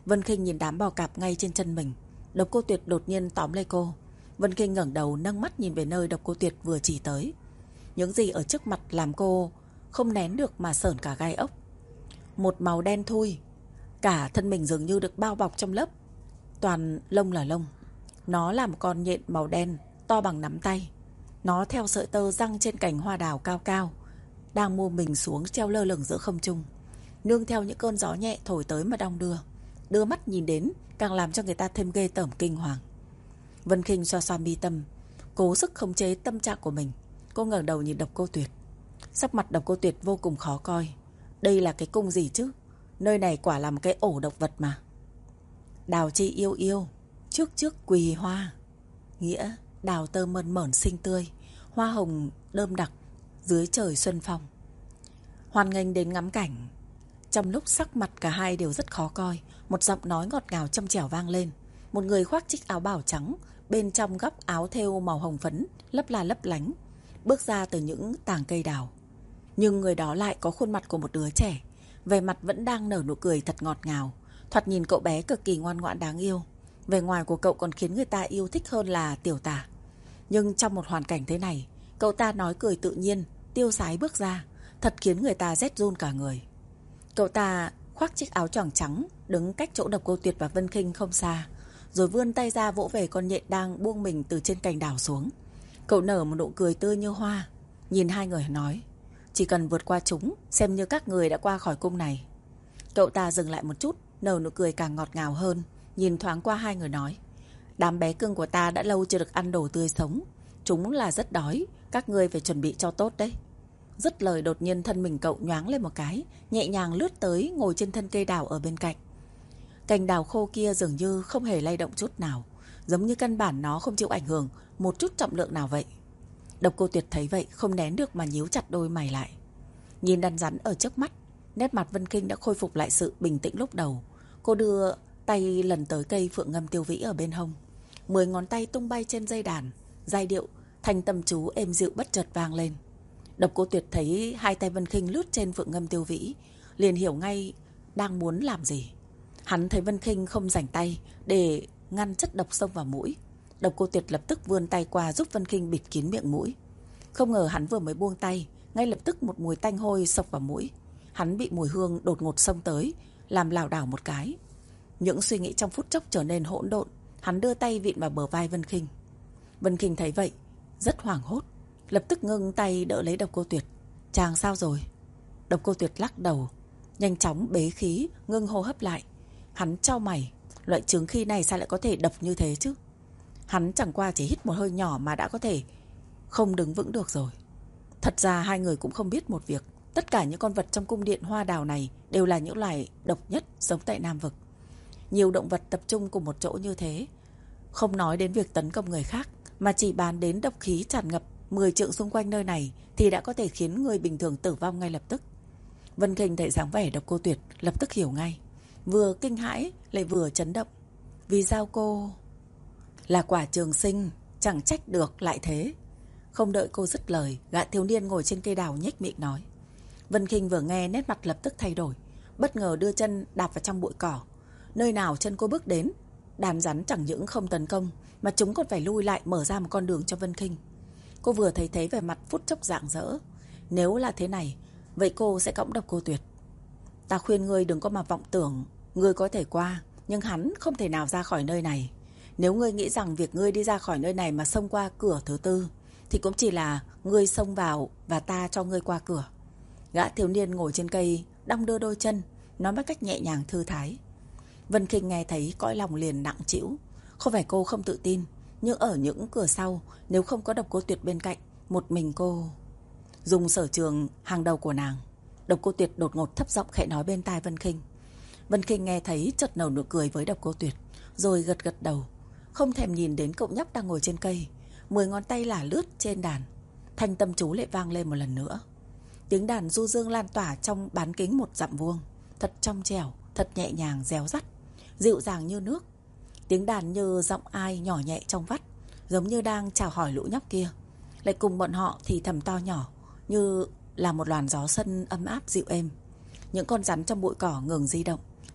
Vân Khinh nhìn đám bò cạp ngay trên chân mình. Độc Cô Tuyệt đột nhiên tóm lấy cô. Vân Khinh ngẩng đầu nâng mắt nhìn về nơi Độc Cô Tuyệt vừa chỉ tới. Những gì ở trước mặt làm cô không nén được mà sởn cả gai ốc. Một màu đen thui, cả thân mình dường như được bao bọc trong lớp toàn lông là lông. Nó là một con nhện màu đen to bằng nắm tay. Nó theo sợi tơ giăng trên cành hoa đào cao cao, đang mô mình xuống treo lơ lửng giữa không trung, nương theo những cơn gió nhẹ thổi tới mà đong đưa. Đưa mắt nhìn đến càng làm cho người ta thêm ghê tởm kinh hoàng. Vân Khinh xoa xoa mi tâm, cố sức khống chế tâm trạng của mình. Cô ngẩng đầu nhìn Độc Cô Tuyệt. Sắc mặt Độc Cô Tuyệt vô cùng khó coi. Đây là cái cung gì chứ? Nơi này quả là một cái ổ độc vật mà. Đào chi yêu yêu, trước trước quỳ hoa. Nghĩa đào tơ mơn mởn xinh tươi, hoa hồng đơm đặc dưới trời xuân phong. Hoan nghênh đến ngắm cảnh. Trong lúc sắc mặt cả hai đều rất khó coi, một giọng nói ngọt ngào trong trẻo vang lên. Một người khoác chiếc áo bào trắng, bên trong góc áo thêu màu hồng phấn lấp la lấp lánh, bước ra từ những tàng cây đào. Nhưng người đó lại có khuôn mặt của một đứa trẻ, vẻ mặt vẫn đang nở nụ cười thật ngọt ngào. Thoạt nhìn cậu bé cực kỳ ngoan ngoãn đáng yêu. Vẻ ngoài của cậu còn khiến người ta yêu thích hơn là Tiểu Tả. Nhưng trong một hoàn cảnh thế này, cậu ta nói cười tự nhiên, tiêu sái bước ra, thật khiến người ta rét run cả người. Cậu ta khoác chiếc áo choàng trắng, đứng cách chỗ Độc Cô Tuyệt và Vân Khinh không xa, rồi vươn tay ra vỗ về con nhện đang buông mình từ trên cành đào xuống. Cậu nở một nụ cười tươi như hoa, nhìn hai người nói: chỉ cần vượt qua chúng, xem như các người đã qua khỏi cung này. Cậu ta dừng lại một chút, nở nụ cười càng ngọt ngào hơn, nhìn thoáng qua hai người nói: đám bé cưng của ta đã lâu chưa được ăn đồ tươi sống, chúng là rất đói, các ngươi phải chuẩn bị cho tốt đấy. Dứt lời đột nhiên thân mình cậu nhoáng lên một cái, nhẹ nhàng lướt tới ngồi trên thân cây đào ở bên cạnh. Cành đào khô kia dường như không hề lay động chút nào, giống như căn bản nó không chịu ảnh hưởng một chút trọng lượng nào vậy. Độc Cô Tuyệt thấy vậy không nén được mà nhíu chặt đôi mày lại. Nhìn đàn rắn ở trước mắt, nét mặt Vân Khinh đã khôi phục lại sự bình tĩnh lúc đầu. Cô đưa tay lần tới cây phượng ngâm tiêu vĩ ở bên hông. Mười ngón tay tung bay trên dây đàn, giai điệu thanh tâm chú êm dịu bất chợt vang lên. Độc Cô Tuyệt thấy hai tay Vân Khinh lướt trên phượng ngâm tiêu vĩ, liền hiểu ngay đang muốn làm gì. Hắn thấy Vân Khinh không rảnh tay để ngăn chất độc xông vào mũi. Độc Cô Tuyệt lập tức vươn tay qua giúp Vân Khinh bịt kín miệng mũi. Không ngờ hắn vừa mới buông tay, ngay lập tức một mùi tanh hôi xộc vào mũi. Hắn bị mùi hương đột ngột xông tới, làm lảo đảo một cái. Những suy nghĩ trong phút chốc trở nên hỗn độn. Hắn đưa tay vịn vào bờ vai Vân Khinh. Vân Khinh thấy vậy rất hoảng hốt, lập tức ngưng tay đỡ lấy Độc Cô Tuyệt. Chàng sao rồi? Độc Cô Tuyệt lắc đầu, nhanh chóng bế khí, ngưng hô hấp lại. Hắn chau mày, loại chứng khí này sao lại có thể độc như thế chứ? Hắn chẳng qua chỉ hít một hơi nhỏ mà đã có thể không đứng vững được rồi. Thật ra hai người cũng không biết một việc, tất cả những con vật trong cung điện hoa đào này đều là những loài độc nhất sống tại Nam Vực. Nhiều động vật tập trung cùng một chỗ như thế, không nói đến việc tấn công người khác, mà chỉ bàn đến độc khí tràn ngập mười trượng xung quanh nơi này thì đã có thể khiến người bình thường tử vong ngay lập tức. Vân Khinh thấy dáng vẻ Độc Cô Tuyệt lập tức hiểu ngay, vừa kinh hãi lại vừa chấn động. Vì sao cô là quả trường sinh, chẳng trách được lại thế. Không đợi cô dứt lời, gã thiếu niên ngồi trên cây đào nhếch miệng nói. Vân Khinh vừa nghe nét mặt lập tức thay đổi, bất ngờ đưa chân đạp vào trong bụi cỏ. Nơi nào chân cô bước đến, đàn rắn chẳng những không tấn công mà chúng còn phải lui lại, mở ra một con đường cho Vân Khinh. Cô vừa thấy thế vẻ mặt phút chốc rạng rỡ. Nếu là thế này, vậy cô sẽ cõng Độc Cô Tuyệt. Ta khuyên ngươi đừng có mà vọng tưởng ngươi có thể qua, nhưng hắn không thể nào ra khỏi nơi này. Nếu ngươi nghĩ rằng việc ngươi đi ra khỏi nơi này mà xông qua cửa thứ tư, thì cũng chỉ là ngươi xông vào và ta cho ngươi qua cửa. Gã thiếu niên ngồi trên cây đong đưa đôi chân, nói một cách nhẹ nhàng thư thái. Vân Khinh nghe thấy cõi lòng liền nặng trĩu. Không phải cô không tự tin, nhưng ở những cửa sau, nếu không có Độc Cô Tuyệt bên cạnh, một mình cô dùng sở trường hàng đầu của nàng. Độc Cô Tuyệt đột ngột thấp giọng khẽ nói bên tai Vân Khinh. Vân Khinh nghe thấy chợt nở nụ cười với Độc Cô Tuyệt, rồi gật gật đầu, không thèm nhìn đến cậu nhóc đang ngồi trên cây. Mười ngón tay lả lướt trên đàn, thanh tâm chú lại vang lên một lần nữa. Tiếng đàn du dương lan tỏa trong bán kính một dặm vuông, thật trong trẻo, thật nhẹ nhàng réo rắt, dịu dàng như nước. Tiếng đàn như giọng ai nhỏ nhẹ trong vắt, giống như đang chào hỏi lũ nhóc kia, lại cùng bọn họ thì thầm to nhỏ, như là một làn gió xuân ấm áp dịu êm. Những con rắn trong bụi cỏ ngừng di động,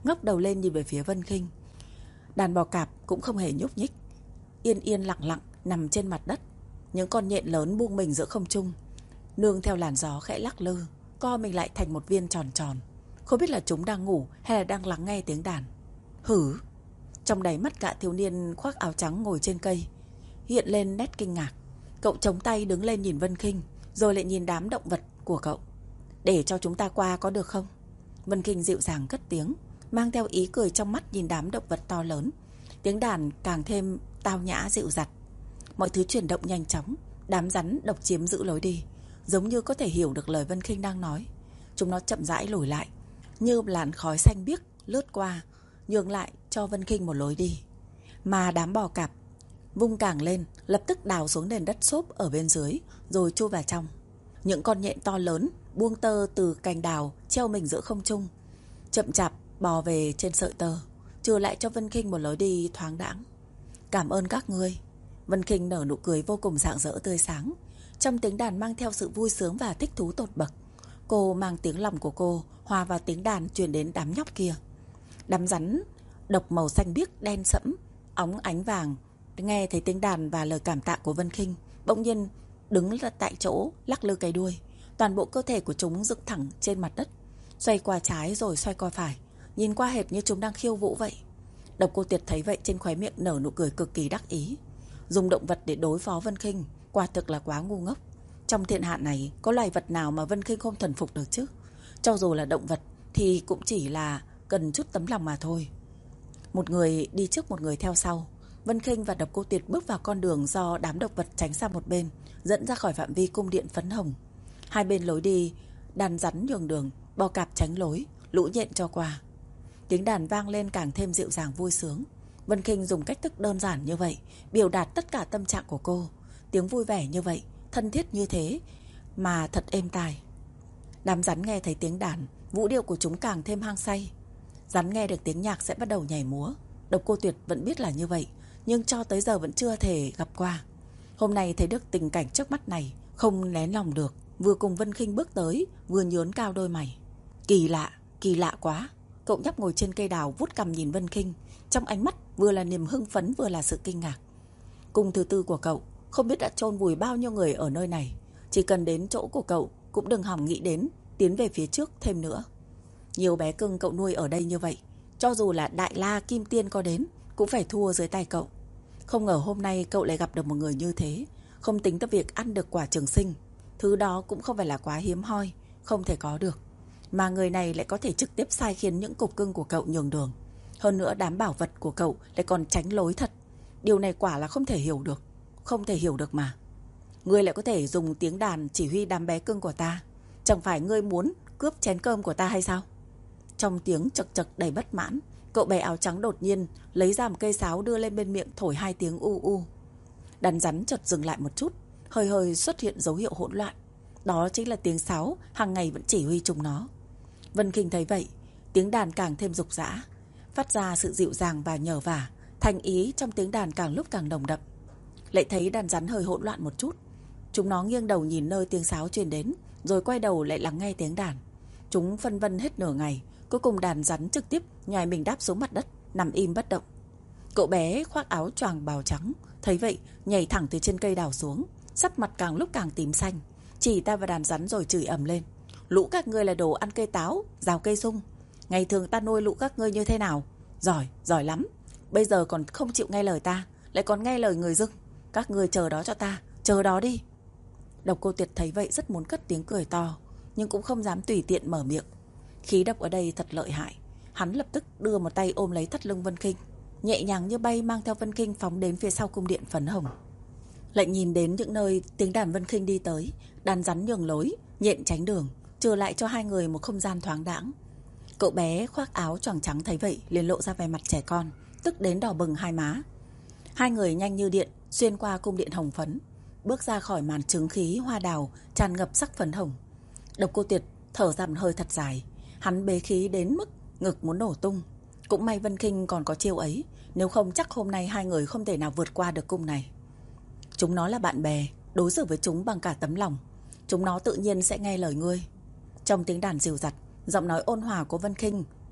ngóc đầu lên nhìn về phía Vân Khinh. Đàn bò cạp cũng không hề nhúc nhích, yên yên lặng lặng nằm trên mặt đất. Những con nhện lớn buông mình giữa không trung, nương theo làn gió khẽ lắc lư, co mình lại thành một viên tròn tròn. Không biết là chúng đang ngủ hay là đang lắng nghe tiếng đàn. Hử! Trong đáy mắt gã thiếu niên khoác áo trắng ngồi trên cây hiện lên nét kinh ngạc. Cậu chống tay đứng lên nhìn Vân Khinh, rồi lại nhìn đám động vật của cậu. Để cho chúng ta qua có được không? Vân Khinh dịu dàng cất tiếng, mang theo ý cười trong mắt nhìn đám động vật to lớn. Tiếng đàn càng thêm tao nhã dịu dặt. Mọi thứ chuyển động nhanh chóng. Đám rắn độc chiếm giữ lối đi, giống như có thể hiểu được lời Vân Khinh đang nói. Chúng nó chậm rãi lùi lại, như làn khói xanh biếc lướt qua, nhường lại cho Vân Khinh một lối đi. Mà đám bò cạp vung càng lên, lập tức đào xuống nền đất xốp ở bên dưới, rồi chui vào trong. Những con nhện to lớn buông tơ từ cành đào treo mình giữa không trung, chậm chạp bò về trên sợi tơ, trừ lại cho Vân Khinh một lối đi thoáng đãng. Cảm ơn các ngươi. Vân Khinh nở nụ cười vô cùng rạng rỡ tươi sáng, trong tiếng đàn mang theo sự vui sướng và thích thú tột bậc. Cô mang tiếng lòng của cô hòa vào tiếng đàn truyền đến đám nhóc kia. Đám rắn độc màu xanh biếc đen sẫm, óng ánh vàng, nghe thấy tiếng đàn và lời cảm tạ của Vân Khinh, bỗng nhiên đứng tại chỗ lắc lư cái đuôi. Toàn bộ cơ thể của chúng dựng thẳng trên mặt đất, xoay qua trái rồi xoay qua phải, nhìn qua hệt như chúng đang khiêu vũ vậy. Độc Cô Tuyệt thấy vậy, trên khóe miệng nở nụ cười cực kỳ đắc ý. Dùng động vật để đối phó Vân Khinh quả thực là quá ngu ngốc. Trong thiên hạ này có loài vật nào mà Vân Khinh không thuần phục được chứ? Cho dù là động vật thì cũng chỉ là cần chút tấm lòng mà thôi. Một người đi trước một người theo sau. Vân Khinh và Độc Cô Tuyệt bước vào con đường do đám động vật tránh sang một bên, dẫn ra khỏi phạm vi cung điện phấn hồng. Hai bên lối đi, đàn rắn nhường đường, bò cạp tránh lối, lũ nhện cho qua. Tiếng đàn vang lên càng thêm dịu dàng vui sướng. Vân Khinh dùng cách thức đơn giản như vậy biểu đạt tất cả tâm trạng của cô. Tiếng vui vẻ như vậy, thân thiết như thế mà thật êm tai. Đám rắn nghe thấy tiếng đàn, vũ điệu của chúng càng thêm hăng say. Rắn nghe được tiếng nhạc sẽ bắt đầu nhảy múa. Độc Cô Tuyệt vẫn biết là như vậy, nhưng cho tới giờ vẫn chưa thể gặp qua. Hôm nay thấy được tình cảnh trước mắt này, không nén lòng được, vừa cùng Vân Khinh bước tới, vừa nhớn cao đôi mày. Kỳ lạ, kỳ lạ quá. Cậu nhóc ngồi trên cây đào vuốt cằm nhìn Vân Khinh, trong ánh mắt vừa là niềm hưng phấn vừa là sự kinh ngạc. Cung thứ tư của cậu không biết đã chôn vùi bao nhiêu người ở nơi này. Chỉ cần đến chỗ của cậu cũng đừng hỏng nghĩ đến tiến về phía trước thêm nữa. Nhiều bé cưng cậu nuôi ở đây như vậy, cho dù là Đại La Kim Tiên có đến cũng phải thua dưới tay cậu. Không ngờ hôm nay cậu lại gặp được một người như thế. Không tính tới việc ăn được quả trường sinh, thứ đó cũng không phải là quá hiếm hoi, không thể có được. Mà người này lại có thể trực tiếp sai khiến những cục cưng của cậu nhường đường. Hơn nữa đám bảo vật của cậu lại còn tránh lối thật. Điều này quả là không thể hiểu được. Không thể hiểu được mà. Ngươi lại có thể dùng tiếng đàn chỉ huy đám bé cưng của ta. Chẳng phải ngươi muốn cướp chén cơm của ta hay sao? Trong tiếng chật chật đầy bất mãn, cậu bé áo trắng đột nhiên lấy ra một cây sáo đưa lên bên miệng thổi hai tiếng u u. Đàn rắn chợt dừng lại một chút, hơi hơi xuất hiện dấu hiệu hỗn loạn. Đó chính là tiếng sáo hàng ngày vẫn chỉ huy chúng nó. Vân Khinh thấy vậy, tiếng đàn càng thêm rục rã, phát ra sự dịu dàng và nhờ vả, thành ý trong tiếng đàn càng lúc càng nồng đậm. Lại thấy đàn rắn hơi hỗn loạn một chút, chúng nó nghiêng đầu nhìn nơi tiếng sáo truyền đến, rồi quay đầu lại lắng nghe tiếng đàn. Chúng phân vân hết nửa ngày, cuối cùng đàn rắn trực tiếp nhòi mình đáp xuống mặt đất, nằm im bất động. Cậu bé khoác áo choàng bào trắng thấy vậy, nhảy thẳng từ trên cây đào xuống, sắc mặt càng lúc càng tím xanh, chỉ tay vào đàn rắn rồi chửi ầm lên. Lũ các ngươi là đồ ăn cây táo, rào cây sung. Ngày thường ta nuôi lũ các ngươi như thế nào? Giỏi, giỏi lắm. Bây giờ còn không chịu nghe lời ta, lại còn nghe lời người dưng. Các ngươi chờ đó cho ta, chờ đó đi. Độc Cô Tuyệt thấy vậy rất muốn cất tiếng cười to, nhưng cũng không dám tùy tiện mở miệng. Khí độc ở đây thật lợi hại. Hắn lập tức đưa một tay ôm lấy thắt lưng Vân Khinh, nhẹ nhàng như bay mang theo Vân Khinh phóng đến phía sau cung điện phấn hồng. Lại nhìn đến những nơi tiếng đàn Vân Khinh đi tới, đàn rắn nhường lối, nhện tránh đường, trừ lại cho hai người một không gian thoáng đãng. Cậu bé khoác áo choàng trắng thấy vậy liền lộ ra vẻ mặt trẻ con, tức đến đỏ bừng hai má. Hai người nhanh như điện xuyên qua cung điện hồng phấn, bước ra khỏi màn trướng khí hoa đào tràn ngập sắc phấn hồng. Độc Cô Tuyệt thở ra một hơi thật dài, hắn bế khí đến mức ngực muốn nổ tung. Cũng may Vân Khinh còn có chiêu ấy, nếu không chắc hôm nay hai người không thể nào vượt qua được cung này. Chúng nó là bạn bè, đối xử với chúng bằng cả tấm lòng, chúng nó tự nhiên sẽ nghe lời ngươi. Trong tiếng đàn dịu dặt, giọng nói ôn hòa của Vân Khinh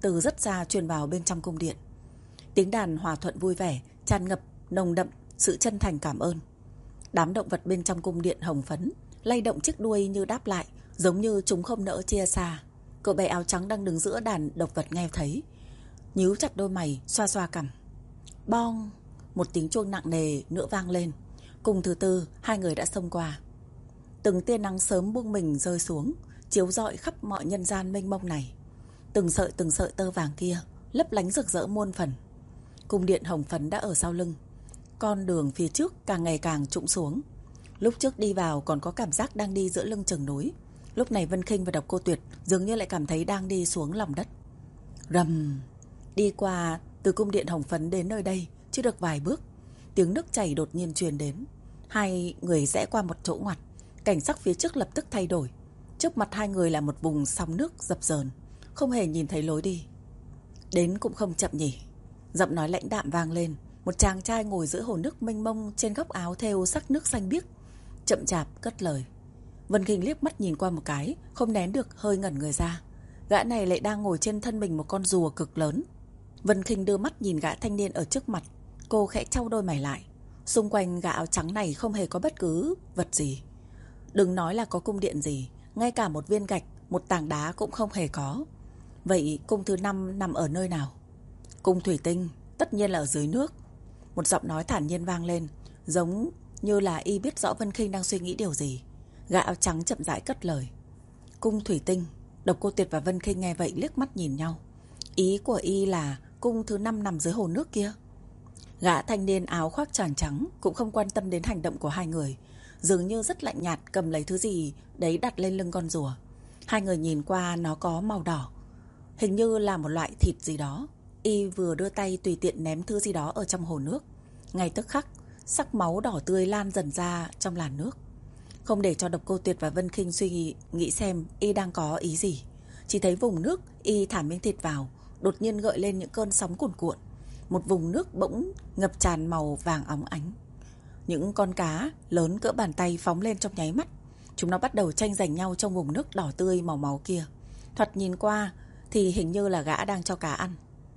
từ rất xa truyền vào bên trong cung điện. Tiếng đàn hòa thuận vui vẻ, tràn ngập nồng đậm sự chân thành cảm ơn. Đám động vật bên trong cung điện hồng phấn lay động chiếc đuôi như đáp lại, giống như chúng không nỡ chia xa. Cậu bé áo trắng đang đứng giữa đàn độc vật nghe thấy, nhíu chặt đôi mày, xoa xoa cằm. Bong, một tiếng chuông nặng nề nữa vang lên. Cùng thứ tư, hai người đã xông qua. Từng tia nắng sớm buông mình rơi xuống, chiếu rọi khắp mọi nhân gian mênh mông này. Từng sợi từng sợi tơ vàng kia lấp lánh rực rỡ muôn phần. Cung điện hồng phấn đã ở sau lưng. Con đường phía trước càng ngày càng trũng xuống. Lúc trước đi vào còn có cảm giác đang đi giữa lưng chừng núi. Lúc này Vân Khinh và Độc Cô Tuyệt dường như lại cảm thấy đang đi xuống lòng đất. Rầm. Đi qua từ cung điện hồng phấn đến nơi đây chưa được vài bước, tiếng nước chảy đột nhiên truyền đến. Hai người rẽ qua một chỗ ngoặt, cảnh sắc phía trước lập tức thay đổi. Trước mặt hai người là một vùng sóng nước dập dờn, không hề nhìn thấy lối đi. Đến cũng không chậm nhỉ. Giọng nói lãnh đạm vang lên. Một chàng trai ngồi giữa hồ nước mênh mông, trên góc áo thêu sắc nước xanh biếc, chậm chạp cất lời. Vân Khinh liếc mắt nhìn qua một cái, không nén được hơi ngẩn người ra. Gã này lại đang ngồi trên thân mình một con rùa cực lớn. Vân Khinh đưa mắt nhìn gã thanh niên ở trước mặt. Cô khẽ chau đôi mày lại. Xung quanh gã áo trắng này không hề có bất cứ vật gì. Đừng nói là có cung điện gì, ngay cả một viên gạch, một tảng đá cũng không hề có. Vậy cung thứ năm nằm ở nơi nào? Cung thủy tinh, tất nhiên là ở dưới nước. Một giọng nói thản nhiên vang lên, giống như là y biết rõ Vân Khinh đang suy nghĩ điều gì. Gã áo trắng chậm rãi cất lời. Cung thủy tinh. Độc Cô Tuyệt và Vân Khinh nghe vậy liếc mắt nhìn nhau. Ý của y là cung thứ năm nằm dưới hồ nước kia. Gã thanh niên áo khoác tròn trắng cũng không quan tâm đến hành động của hai người, dường như rất lạnh nhạt cầm lấy thứ gì đấy đặt lên lưng con rùa. Hai người nhìn qua nó có màu đỏ, hình như là một loại thịt gì đó. Y vừa đưa tay tùy tiện ném thứ gì đó ở trong hồ nước. Ngay tức khắc, sắc máu đỏ tươi lan dần ra trong làn nước. Không để cho Độc Cô Tuyệt và Vân Khinh suy nghĩ, nghĩ xem y đang có ý gì. Chỉ thấy vùng nước y thả miếng thịt vào, đột nhiên gợi lên những cơn sóng cuồn cuộn. Một vùng nước bỗng ngập tràn màu vàng óng ánh. Những con cá lớn cỡ bàn tay phóng lên trong nháy mắt. Chúng nó bắt đầu tranh giành nhau trong vùng nước đỏ tươi màu máu kia. Thoạt nhìn qua thì hình như là gã đang cho cá ăn.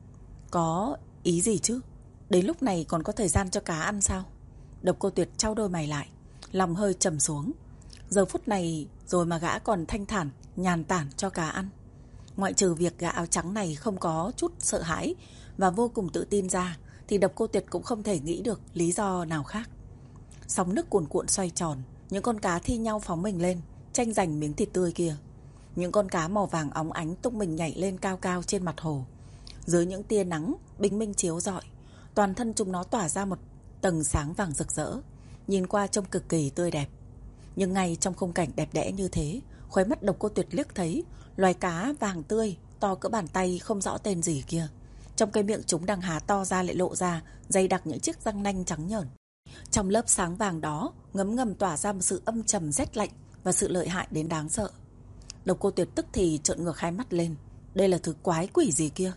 Có ý gì chứ? Đến lúc này còn có thời gian cho cá ăn sao? Độc Cô Tuyệt chau đôi mày lại, lòng hơi trầm xuống. Giờ phút này rồi mà gã còn thanh thản, nhàn tản cho cá ăn. Ngoại trừ việc gã áo trắng này không có chút sợ hãi và vô cùng tự tin ra, thì Độc Cô Tuyệt cũng không thể nghĩ được lý do nào khác. Sóng nước cuồn cuộn xoay tròn, những con cá thi nhau phóng mình lên, tranh giành miếng thịt tươi kia. Những con cá màu vàng óng ánh tung mình nhảy lên cao cao trên mặt hồ. Dưới những tia nắng bình minh chiếu rọi, toàn thân chúng nó tỏa ra một tầng sáng vàng rực rỡ, nhìn qua trông cực kỳ tươi đẹp. Nhưng ngay trong khung cảnh đẹp đẽ như thế, khóe mắt Độc Cô Tuyệt liếc thấy loài cá vàng tươi to cỡ bàn tay không rõ tên gì kia. Trong cái miệng chúng đang há to ra lại lộ ra dày đặc những chiếc răng nanh trắng nhởn. Trong lớp sáng vàng đó ngấm ngầm tỏa ra một sự âm trầm rét lạnh và sự lợi hại đến đáng sợ. Độc Cô Tuyệt tức thì trợn ngược hai mắt lên. Đây là thứ quái quỷ gì kia?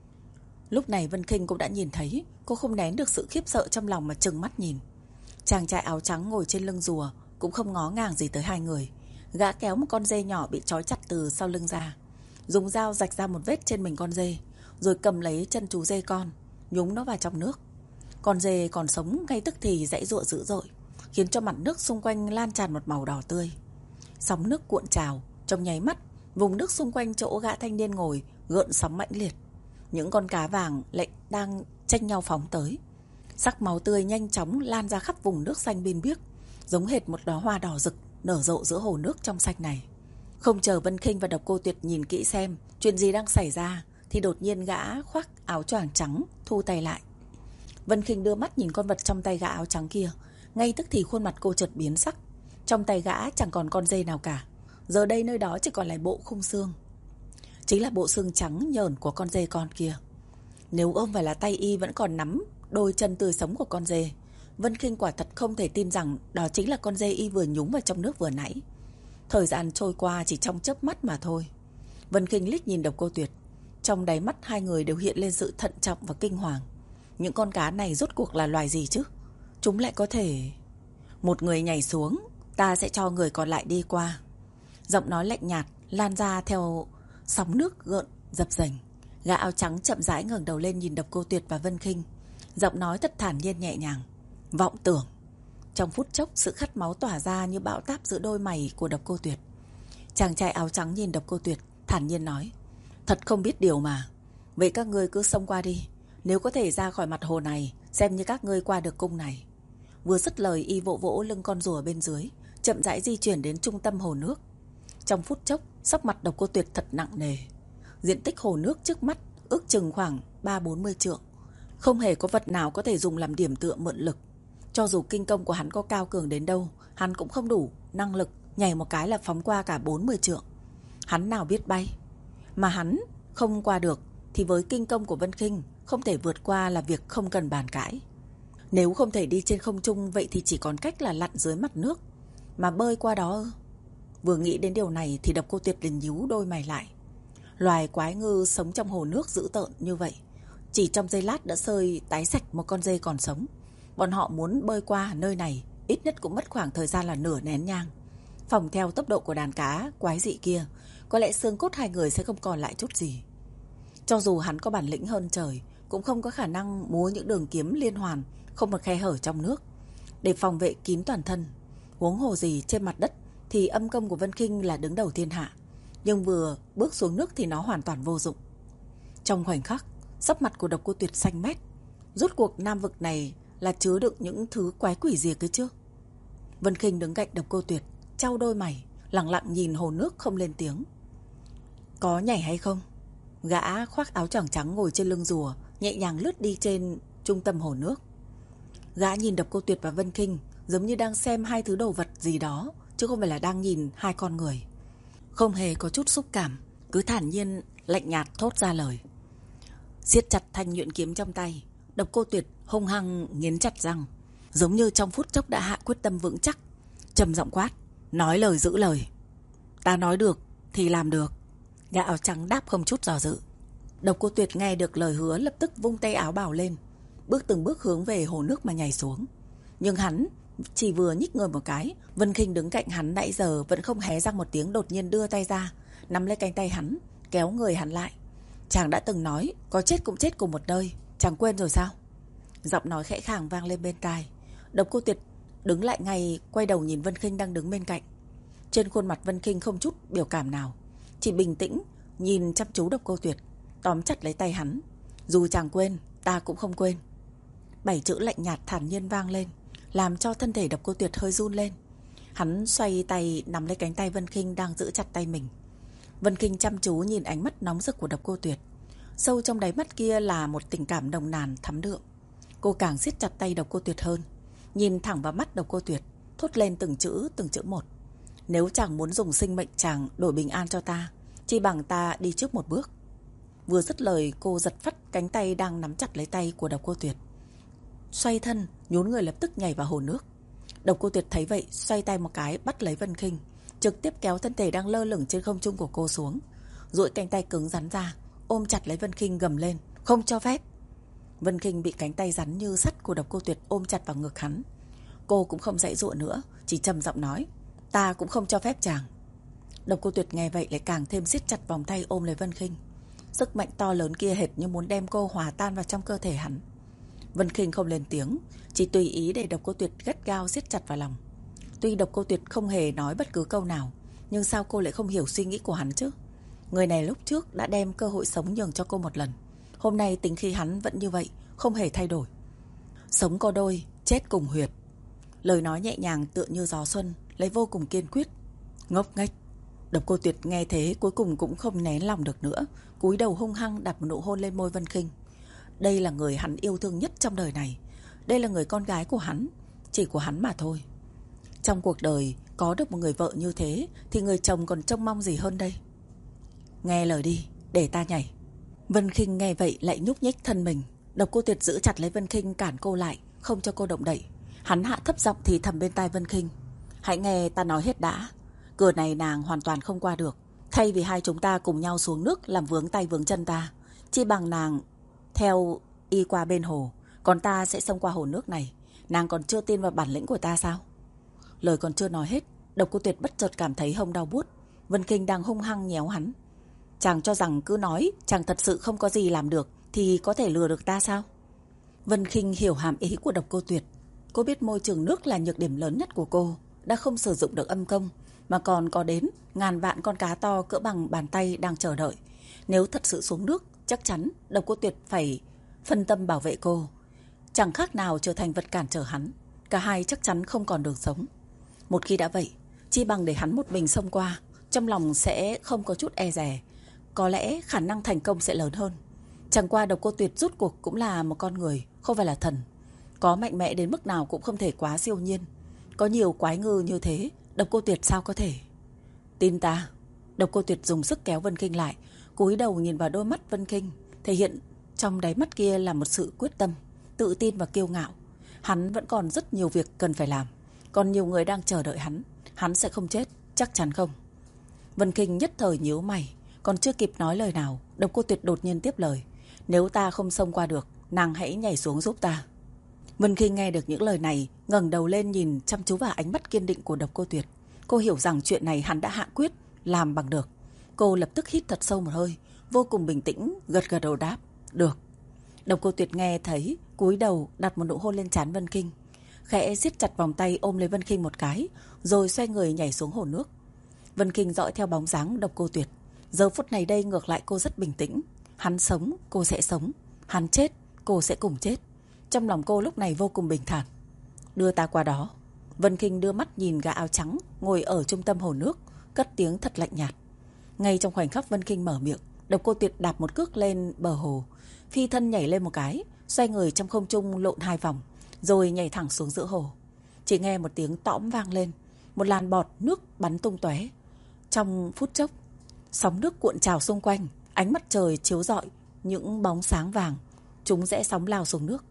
Lúc này Vân Khinh cũng đã nhìn thấy. Cô không nén được sự khiếp sợ trong lòng mà trừng mắt nhìn. Chàng trai áo trắng ngồi trên lưng rùa cũng không ngó ngàng gì tới hai người. Gã kéo một con dê nhỏ bị trói chặt từ sau lưng ra, dùng dao rạch ra một vết trên mình con dê, rồi cầm lấy chân chú dê con, nhúng nó vào trong nước. Con dê còn sống ngay tức thì giãy giụa dữ dội, khiến cho mặt nước xung quanh lan tràn một màu đỏ tươi. Sóng nước cuộn trào, trong nháy mắt, vùng nước xung quanh chỗ gã thanh niên ngồi gợn sóng mãnh liệt. Những con cá vàng lại đang tranh nhau phóng tới. Sắc máu tươi nhanh chóng lan ra khắp vùng nước xanh biên biếc, giống hệt một đóa hoa đỏ rực nở rộ giữa hồ nước trong xanh này. Không chờ Vân Khinh và Độc Cô Tuyệt nhìn kỹ xem chuyện gì đang xảy ra, thì đột nhiên gã khoác áo choàng trắng thu tay lại. Vân Khinh đưa mắt nhìn con vật trong tay gã áo trắng kia, ngay tức thì khuôn mặt cô chợt biến sắc. Trong tay gã chẳng còn con dê nào cả, giờ đây nơi đó chỉ còn lại bộ khung xương. Chính là bộ xương trắng nhởn của con dê con kia. Nếu ôm phải là tay y vẫn còn nắm đôi chân tươi sống của con dê, Vân Khinh quả thật không thể tin rằng đó chính là con dê y vừa nhúng vào trong nước vừa nãy. Thời gian trôi qua chỉ trong chớp mắt mà thôi. Vân Khinh liếc nhìn Độc Cô Tuyệt, trong đáy mắt hai người đều hiện lên sự thận trọng và kinh hoàng. Những con cá này rốt cuộc là loài gì chứ? Chúng lại có thể... Một người nhảy xuống, ta sẽ cho người còn lại đi qua. Giọng nói lạnh nhạt lan ra theo sóng nước gợn dập dềnh. Gã áo trắng chậm rãi ngẩng đầu lên nhìn Độc Cô Tuyệt và Vân Khinh, giọng nói thật thản nhiên nhẹ nhàng. Vọng tưởng. Trong phút chốc, sự khát máu tỏa ra như bão táp giữa đôi mày của Độc Cô Tuyệt. Chàng trai áo trắng nhìn Độc Cô Tuyệt, thản nhiên nói. Thật không biết điều mà. Vậy các ngươi cứ xông qua đi. Nếu có thể ra khỏi mặt hồ này, xem như các ngươi qua được cung này. Vừa dứt lời, y vỗ vỗ lưng con rùa bên dưới, chậm rãi di chuyển đến trung tâm hồ nước. Trong phút chốc, sắc mặt Độc Cô Tuyệt thật nặng nề. Diện tích hồ nước trước mắt ước chừng khoảng ba bốn mươi trượng. Không hề có vật nào có thể dùng làm điểm tựa mượn lực. Cho dù kinh công của hắn có cao cường đến đâu, hắn cũng không đủ năng lực nhảy một cái là phóng qua cả bốn mươi trượng. Hắn nào biết bay. Mà hắn không qua được thì với kinh công của Vân Khinh, không thể vượt qua là việc không cần bàn cãi. Nếu không thể đi trên không trung, vậy thì chỉ còn cách là lặn dưới mặt nước. Mà bơi qua đó. Vừa nghĩ đến điều này thì Độc Cô Tuyệt liền nhíu đôi mày lại. Loài quái ngư sống trong hồ nước dữ tợn như vậy, chỉ trong giây lát đã sơi tái sạch một con dê còn sống. Bọn họ muốn bơi qua nơi này ít nhất cũng mất khoảng thời gian là nửa nén nhang. Phòng theo tốc độ của đàn cá quái dị kia, có lẽ xương cốt hai người sẽ không còn lại chút gì. Cho dù hắn có bản lĩnh hơn trời, cũng không có khả năng múa những đường kiếm liên hoàn không một khe hở trong nước để phòng vệ kín toàn thân. Huống hồ gì trên mặt đất thì âm công của Vân Khinh là đứng đầu thiên hạ, nhưng vừa bước xuống nước thì nó hoàn toàn vô dụng. Trong khoảnh khắc, sắc mặt của Độc Cô Tuyệt xanh mét. Rốt cuộc nam vực này là chứa đựng những thứ quái quỷ gì cơ chứ? Vân Khinh đứng cạnh Độc Cô Tuyệt, chau đôi mày, lặng lặng nhìn hồ nước không lên tiếng. Có nhảy hay không? Gã khoác áo choàng trắng ngồi trên lưng rùa, nhẹ nhàng lướt đi trên trung tâm hồ nước. Gã nhìn Độc Cô Tuyệt và Vân Khinh giống như đang xem hai thứ đồ vật gì đó, chứ không phải là đang nhìn hai con người. Không hề có chút xúc cảm, cứ thản nhiên lạnh nhạt thốt ra lời. Siết chặt thanh nhuyễn kiếm trong tay, Độc Cô Tuyệt hung hăng nghiến chặt răng, giống như trong phút chốc đã hạ quyết tâm vững chắc, trầm giọng quát. Nói lời giữ lời. Ta nói được thì làm được. Gã áo trắng đáp không chút dò dự. Độc Cô Tuyệt nghe được lời hứa, lập tức vung tay áo bào lên, bước từng bước hướng về hồ nước mà nhảy xuống. Nhưng hắn chỉ vừa nhích người một cái, Vân Khinh đứng cạnh hắn nãy giờ vẫn không hé răng một tiếng, đột nhiên đưa tay ra, nắm lấy cánh tay hắn, kéo người hắn lại. Chàng đã từng nói có chết cũng chết cùng một nơi, chàng quên rồi sao? Giọng nói khẽ khàng vang lên bên tai. Độc Cô Tuyệt đứng lại ngay, quay đầu nhìn Vân Khinh đang đứng bên cạnh. Trên khuôn mặt Vân Khinh không chút biểu cảm nào, chỉ bình tĩnh nhìn chăm chú Độc Cô Tuyệt, tóm chặt lấy tay hắn. Dù chàng quên, ta cũng không quên. Bảy chữ lạnh nhạt thản nhiên vang lên, làm cho thân thể Độc Cô Tuyệt hơi run lên. Hắn xoay tay nắm lấy cánh tay Vân Khinh đang giữ chặt tay mình. Vân Khinh chăm chú nhìn ánh mắt nóng rực của Độc Cô Tuyệt. Sâu trong đáy mắt kia là một tình cảm nồng nàn thắm đượm. Cô càng siết chặt tay Độc Cô Tuyệt hơn, nhìn thẳng vào mắt Độc Cô Tuyệt, thốt lên từng chữ từng chữ một. Nếu chàng muốn dùng sinh mệnh chàng đổi bình an cho ta, chỉ bằng ta đi trước một bước. Vừa dứt lời, cô giật phắt cánh tay đang nắm chặt lấy tay của Độc Cô Tuyệt, xoay thân nhún người lập tức nhảy vào hồ nước. Độc Cô Tuyệt thấy vậy, xoay tay một cái bắt lấy Vân Khinh, trực tiếp kéo thân thể đang lơ lửng trên không trung của cô xuống, duỗi cánh tay cứng rắn ra, ôm chặt lấy Vân Khinh, gầm lên. Không cho phép. Vân Khinh bị cánh tay rắn như sắt của Độc Cô Tuyệt ôm chặt vào ngực hắn. Cô cũng không giãy giụa nữa, chỉ trầm giọng nói. Ta cũng không cho phép chàng. Độc Cô Tuyệt nghe vậy lại càng thêm siết chặt vòng tay ôm lấy Vân Khinh. Sức mạnh to lớn kia hệt như muốn đem cô hòa tan vào trong cơ thể hắn. Vân Khinh không lên tiếng, chỉ tùy ý để Độc Cô Tuyệt gắt gao siết chặt vào lòng. Tuy Độc Cô Tuyệt không hề nói bất cứ câu nào, nhưng sao cô lại không hiểu suy nghĩ của hắn chứ? Người này lúc trước đã đem cơ hội sống nhường cho cô một lần, hôm nay tính khi hắn vẫn như vậy, không hề thay đổi. Sống có đôi, chết cùng huyệt. Lời nói nhẹ nhàng tựa như gió xuân, lấy vô cùng kiên quyết. Ngốc nghếch. Độc Cô Tuyệt nghe thế cuối cùng cũng không nén lòng được nữa, cúi đầu hung hăng đặt một nụ hôn lên môi Vân Khinh. Đây là người hắn yêu thương nhất trong đời này. Đây là người con gái của hắn, chỉ của hắn mà thôi. Trong cuộc đời có được một người vợ như thế thì người chồng còn trông mong gì hơn đây. Nghe lời đi, để ta nhảy. Vân Khinh nghe vậy lại nhúc nhích thân mình. Độc Cô Tuyệt giữ chặt lấy Vân Khinh, cản cô lại, không cho cô động đậy. Hắn hạ thấp giọng thì thầm bên tai Vân Khinh. Hãy nghe ta nói hết đã. Cửa này nàng hoàn toàn không qua được. Thay vì hai chúng ta cùng nhau xuống nước làm vướng tay vướng chân ta, chỉ bằng nàng theo y qua bên hồ, còn ta sẽ xông qua hồ nước này. Nàng còn chưa tin vào bản lĩnh của ta sao? Lời còn chưa nói hết, Độc Cô Tuyệt bất chợt cảm thấy hông đau buốt. Vân Khinh đang hung hăng nhéo hắn. Chàng cho rằng cứ nói chàng thật sự không có gì làm được thì có thể lừa được ta sao? Vân Khinh hiểu hàm ý của Độc Cô Tuyệt. Cô biết môi trường nước là nhược điểm lớn nhất của cô, đã không sử dụng được âm công, mà còn có đến ngàn vạn con cá to cỡ bằng bàn tay đang chờ đợi. Nếu thật sự xuống nước, chắc chắn Độc Cô Tuyệt phải phân tâm bảo vệ cô. Chẳng khác nào trở thành vật cản trở hắn. Cả hai chắc chắn không còn đường sống. Một khi đã vậy, chi bằng để hắn một mình xông qua, trong lòng sẽ không có chút e dè. Có lẽ khả năng thành công sẽ lớn hơn. Chẳng qua Độc Cô Tuyệt rút cuộc cũng là một con người, không phải là thần. Có mạnh mẽ đến mức nào cũng không thể quá siêu nhiên. Có nhiều quái ngư như thế, Độc Cô Tuyệt sao có thể? Tin ta. Độc Cô Tuyệt dùng sức kéo Vân Khinh lại, cúi đầu nhìn vào đôi mắt Vân Khinh, thể hiện trong đáy mắt kia là một sự quyết tâm, tự tin và kiêu ngạo. Hắn vẫn còn rất nhiều việc cần phải làm, còn nhiều người đang chờ đợi hắn. Hắn sẽ không chết, chắc chắn không. Vân Khinh nhất thời nhíu mày, còn chưa kịp nói lời nào, Độc Cô Tuyệt đột nhiên tiếp lời. Nếu ta không xông qua được, nàng hãy nhảy xuống giúp ta. Vân Khinh nghe được những lời này, ngẩng đầu lên nhìn chăm chú vào ánh mắt kiên định của Độc Cô Tuyệt. Cô hiểu rằng chuyện này hắn đã hạ quyết làm bằng được. Cô lập tức hít thật sâu một hơi, vô cùng bình tĩnh gật gật đầu đáp. Được. Độc Cô Tuyệt nghe thấy, cúi đầu đặt một nụ hôn lên trán Vân Khinh, khẽ siết chặt vòng tay ôm lấy Vân Khinh một cái, rồi xoay người nhảy xuống hồ nước. Vân Khinh dõi theo bóng dáng Độc Cô Tuyệt. Giờ phút này đây ngược lại cô rất bình tĩnh. Hắn sống, cô sẽ sống. Hắn chết, cô sẽ cùng chết. Trong lòng cô lúc này vô cùng bình thản. Đưa ta qua đó. Vân Khinh đưa mắt nhìn gã áo trắng ngồi ở trung tâm hồ nước, cất tiếng thật lạnh nhạt. Ngay trong khoảnh khắc Vân Khinh mở miệng, Độc Cô Tuyệt đạp một cước lên bờ hồ, phi thân nhảy lên một cái, xoay người trong không trung lộn hai vòng, rồi nhảy thẳng xuống giữa hồ. Chỉ nghe một tiếng tõm vang lên, một làn bọt nước bắn tung tóe. Trong phút chốc, sóng nước cuộn trào xung quanh, ánh mặt trời chiếu rọi những bóng sáng vàng, chúng rẽ sóng lao xuống nước.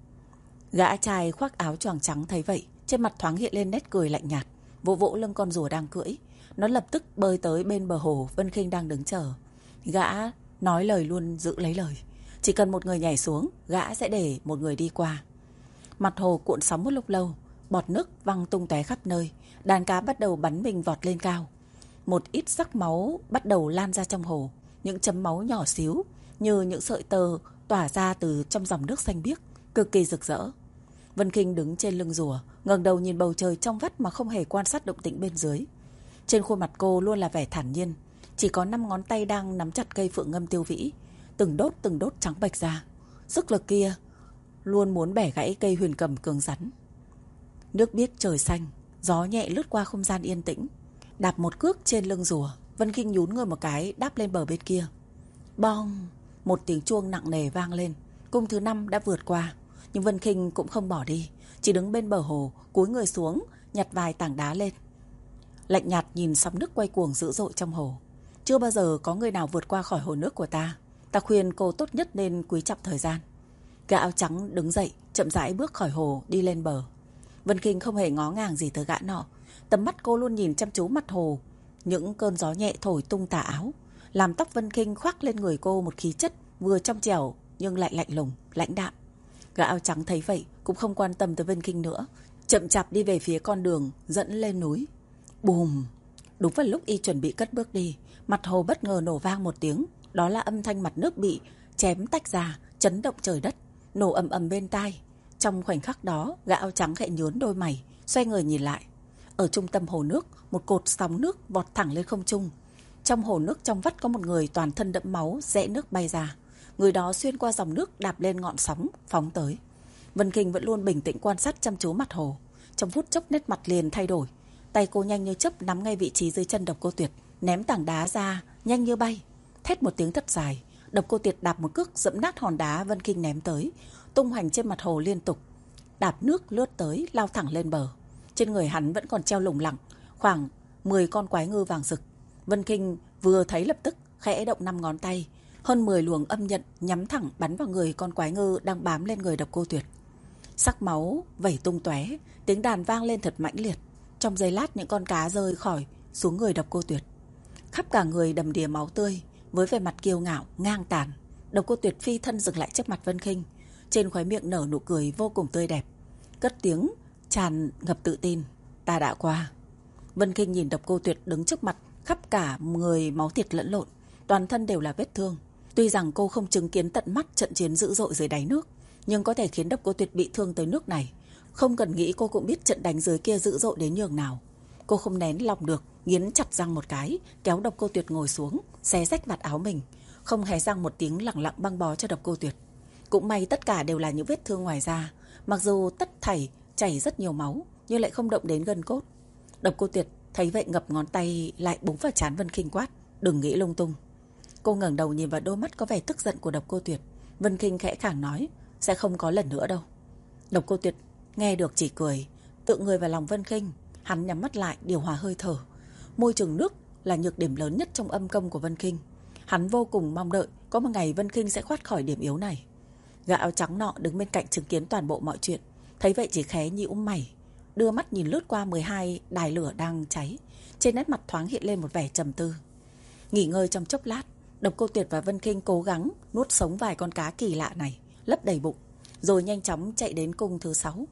Gã trai khoác áo choàng trắng thấy vậy, trên mặt thoáng hiện lên nét cười lạnh nhạt, vỗ vỗ lưng con rùa đang cưỡi. Nó lập tức bơi tới bên bờ hồ Vân Khinh đang đứng chờ. Gã nói lời luôn giữ lấy lời. Chỉ cần một người nhảy xuống, gã sẽ để một người đi qua. Mặt hồ cuộn sóng một lúc lâu, bọt nước văng tung tóe khắp nơi, đàn cá bắt đầu bắn mình vọt lên cao. Một ít sắc máu bắt đầu lan ra trong hồ, những chấm máu nhỏ xíu như những sợi tơ tỏa ra từ trong dòng nước xanh biếc, cực kỳ rực rỡ. Vân Khinh đứng trên lưng rùa, ngẩng đầu nhìn bầu trời trong vắt mà không hề quan sát động tĩnh bên dưới. Trên khuôn mặt cô luôn là vẻ thản nhiên, chỉ có năm ngón tay đang nắm chặt cây phượng ngâm tiêu vĩ, từng đốt từng đốt trắng bạch ra. Sức lực kia luôn muốn bẻ gãy cây huyền cầm cứng rắn. Nước biếc trời xanh, gió nhẹ lướt qua không gian yên tĩnh. Đạp một cước trên lưng rùa, Vân Khinh nhún người một cái đáp lên bờ bên kia. Bong! Một tiếng chuông nặng nề vang lên. Cung thứ năm đã vượt qua, nhưng Vân Khinh cũng không bỏ đi, chỉ đứng bên bờ hồ, cúi người xuống, nhặt vài tảng đá lên. Lạnh nhạt nhìn sóng nước quay cuồng dữ dội trong hồ. Chưa bao giờ có người nào vượt qua khỏi hồ nước của ta. Ta khuyên cô tốt nhất nên quý trọng thời gian. Gã áo trắng đứng dậy, chậm rãi bước khỏi hồ, đi lên bờ. Vân Khinh không hề ngó ngàng gì tới gã nọ. Tầm mắt cô luôn nhìn chăm chú mặt hồ. Những cơn gió nhẹ thổi tung tà áo, làm tóc Vân Khinh khoác lên người cô một khí chất vừa trong trẻo nhưng lại lạnh lùng, lãnh đạm. Gã áo trắng thấy vậy cũng không quan tâm tới Vân Khinh nữa, chậm chạp đi về phía con đường dẫn lên núi. Bùm! Đúng vào lúc y chuẩn bị cất bước đi, mặt hồ bất ngờ nổ vang một tiếng. Đó là âm thanh mặt nước bị chém tách ra, chấn động trời đất, nổ ầm ầm bên tai. Trong khoảnh khắc đó, gã áo trắng khẽ nhướng đôi mày, xoay người nhìn lại. Ở trung tâm hồ nước, một cột sóng nước vọt thẳng lên không trung. Trong hồ nước trong vắt có một người toàn thân đẫm máu rẽ nước bay ra. Người đó xuyên qua dòng nước đạp lên ngọn sóng phóng tới. Vân Khinh vẫn luôn bình tĩnh quan sát chăm chú mặt hồ. Trong phút chốc nét mặt liền thay đổi. Tay cô nhanh như chớp nắm ngay vị trí dưới chân Độc Cô Tuyệt, ném tảng đá ra nhanh như bay. Thét một tiếng thật dài, Độc Cô Tuyệt đạp một cước dẫm nát hòn đá Vân Khinh ném tới, tung hoành trên mặt hồ liên tục. Đạp nước lướt tới, lao thẳng lên bờ. Trên người hắn vẫn còn treo lủng lẳng khoảng mười con quái ngư vàng rực. Vân Khinh vừa thấy lập tức khẽ động năm ngón tay, hơn mười luồng âm nhận nhắm thẳng bắn vào người con quái ngư đang bám lên người Độc Cô Tuyệt. Sắc máu vẩy tung tóe, tiếng đàn vang lên thật mãnh liệt. Trong giây lát những con cá rơi khỏi xuống người Độc Cô Tuyệt, khắp cả người đầm đìa máu tươi. Với vẻ mặt kiêu ngạo ngang tàn, Độc Cô Tuyệt phi thân dừng lại trước mặt Vân Khinh, trên khóe miệng nở nụ cười vô cùng tươi đẹp, cất tiếng tràn ngập tự tin. Ta đã qua. Vân Khinh nhìn Độc Cô Tuyệt đứng trước mặt, khắp cả người máu thịt lẫn lộn, toàn thân đều là vết thương. Tuy rằng cô không chứng kiến tận mắt trận chiến dữ dội dưới đáy nước, nhưng có thể khiến Độc Cô Tuyệt bị thương tới nước này, không cần nghĩ cô cũng biết trận đánh dưới kia dữ dội đến nhường nào. Cô không nén lòng được, nghiến chặt răng một cái, kéo Độc Cô Tuyệt ngồi xuống, xé rách vạt áo mình, không hé răng một tiếng, lặng lặng băng bó cho Độc Cô Tuyệt. Cũng may tất cả đều là những vết thương ngoài da, mặc dù tất thảy chảy rất nhiều máu, nhưng lại không động đến gân cốt. Độc Cô Tuyệt thấy vậy ngập ngón tay lại búng vào trán Vân Khinh quát, đừng nghĩ lung tung. Cô ngẩng đầu nhìn vào đôi mắt có vẻ tức giận của Độc Cô Tuyệt. Vân Khinh khẽ khàng nói, sẽ không có lần nữa đâu. Độc Cô Tuyệt nghe được chỉ cười, tự người vào lòng Vân Khinh. Hắn nhắm mắt lại điều hòa hơi thở. Môi trường nước là nhược điểm lớn nhất trong âm công của Vân Khinh. Hắn vô cùng mong đợi có một ngày Vân Khinh sẽ thoát khỏi điểm yếu này. Gã áo trắng nọ đứng bên cạnh chứng kiến toàn bộ mọi chuyện, thấy vậy chỉ khẽ nhíu mày, đưa mắt nhìn lướt qua mười hai đài lửa đang cháy. Trên nét mặt thoáng hiện lên một vẻ trầm tư. Nghỉ ngơi trong chốc lát, Độc Cô Tuyệt và Vân Khinh cố gắng nuốt sống vài con cá kỳ lạ này, lấp đầy bụng, rồi nhanh chóng chạy đến cung thứ sáu.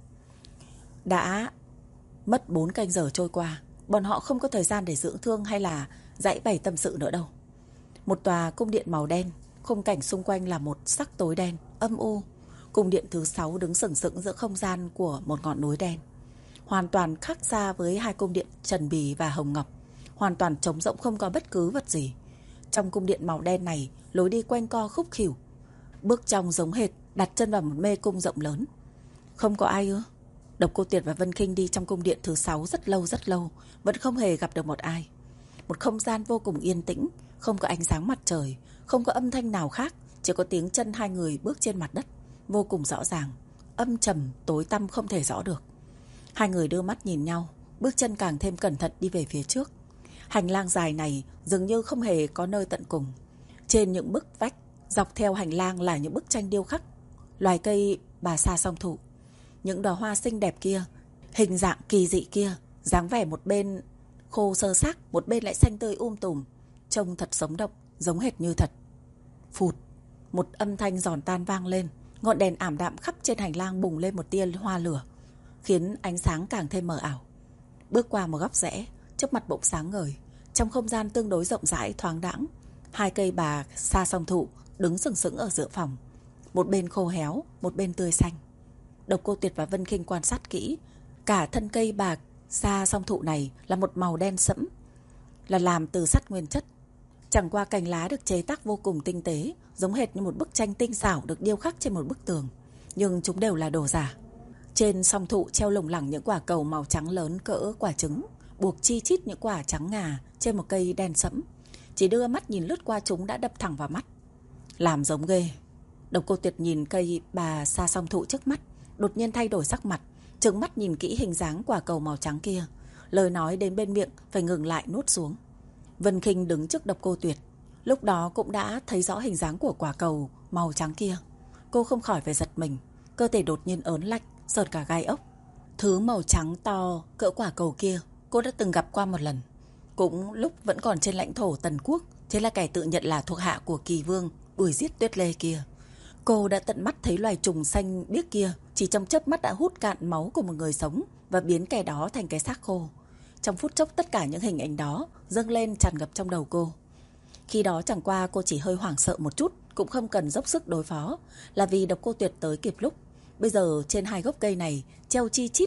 Đã mất bốn canh giờ trôi qua, bọn họ không có thời gian để dưỡng thương hay là giãi bày tâm sự nữa đâu. Một tòa cung điện màu đen, khung cảnh xung quanh là một sắc tối đen, âm u. Cung điện thứ sáu đứng sừng sững giữa không gian của một ngọn núi đen, hoàn toàn khác xa với hai cung điện Trần Bì và Hồng Ngọc, hoàn toàn trống rỗng không có bất cứ vật gì. Trong cung điện màu đen này, lối đi quanh co khúc khỉu, bước trong giống hệt đặt chân vào một mê cung rộng lớn. Không có ai ư? Độc Cô Tuyệt và Vân Khinh đi trong cung điện thứ sáu rất lâu rất lâu, vẫn không hề gặp được một ai. Một không gian vô cùng yên tĩnh, không có ánh sáng mặt trời, không có âm thanh nào khác, chỉ có tiếng chân hai người bước trên mặt đất, vô cùng rõ ràng, âm trầm, tối tăm không thể rõ được. Hai người đưa mắt nhìn nhau, bước chân càng thêm cẩn thận đi về phía trước. Hành lang dài này dường như không hề có nơi tận cùng. Trên những bức vách, dọc theo hành lang là những bức tranh điêu khắc loài cây bà sa song thụ. Những đóa hoa xinh đẹp kia, hình dạng kỳ dị kia, dáng vẻ một bên khô sơ xác, một bên lại xanh tươi um tùm, trông thật sống động, giống hệt như thật. Phụt, một âm thanh giòn tan vang lên, ngọn đèn ảm đạm khắp trên hành lang bùng lên một tia hoa lửa, khiến ánh sáng càng thêm mờ ảo. Bước qua một góc rẽ, trước mặt bỗng sáng ngời, trong không gian tương đối rộng rãi thoáng đãng, hai cây bà sa song thụ đứng sừng sững ở giữa phòng, một bên khô héo, một bên tươi xanh. Độc Cô Tuyệt và Vân Khinh quan sát kỹ, cả thân cây bà sa song thụ này là một màu đen sẫm, là làm từ sắt nguyên chất. Chẳng qua cành lá được chế tác vô cùng tinh tế, giống hệt như một bức tranh tinh xảo được điêu khắc trên một bức tường, nhưng chúng đều là đồ giả. Trên song thụ treo lủng lẳng những quả cầu màu trắng lớn cỡ quả trứng, buộc chi chít những quả trắng ngà trên một cây đen sẫm. Chỉ đưa mắt nhìn lướt qua chúng đã đập thẳng vào mắt. Làm giống ghê. Độc Cô Tuyệt nhìn cây bà sa song thụ trước mắt, đột nhiên thay đổi sắc mặt, trừng mắt nhìn kỹ hình dáng quả cầu màu trắng kia. Lời nói đến bên miệng phải ngừng lại nuốt xuống. Vân Khinh đứng trước Độc Cô Tuyệt, lúc đó cũng đã thấy rõ hình dáng của quả cầu màu trắng kia. Cô không khỏi phải giật mình, cơ thể đột nhiên ớn lạnh, sợt cả gai ốc. Thứ màu trắng to cỡ quả cầu kia cô đã từng gặp qua một lần, cũng lúc vẫn còn trên lãnh thổ Tần Quốc, chính là kẻ tự nhận là thuộc hạ của Kỳ Vương đuổi giết Tuyết Lê kia. Cô đã tận mắt thấy loài trùng xanh biếc kia chỉ trong chớp mắt đã hút cạn máu của một người sống và biến kẻ đó thành cái xác khô. Trong phút chốc tất cả những hình ảnh đó dâng lên tràn ngập trong đầu cô. Khi đó chẳng qua cô chỉ hơi hoảng sợ một chút, cũng không cần dốc sức đối phó, là vì Độc Cô Tuyệt tới kịp lúc. Bây giờ trên hai gốc cây này treo chi chít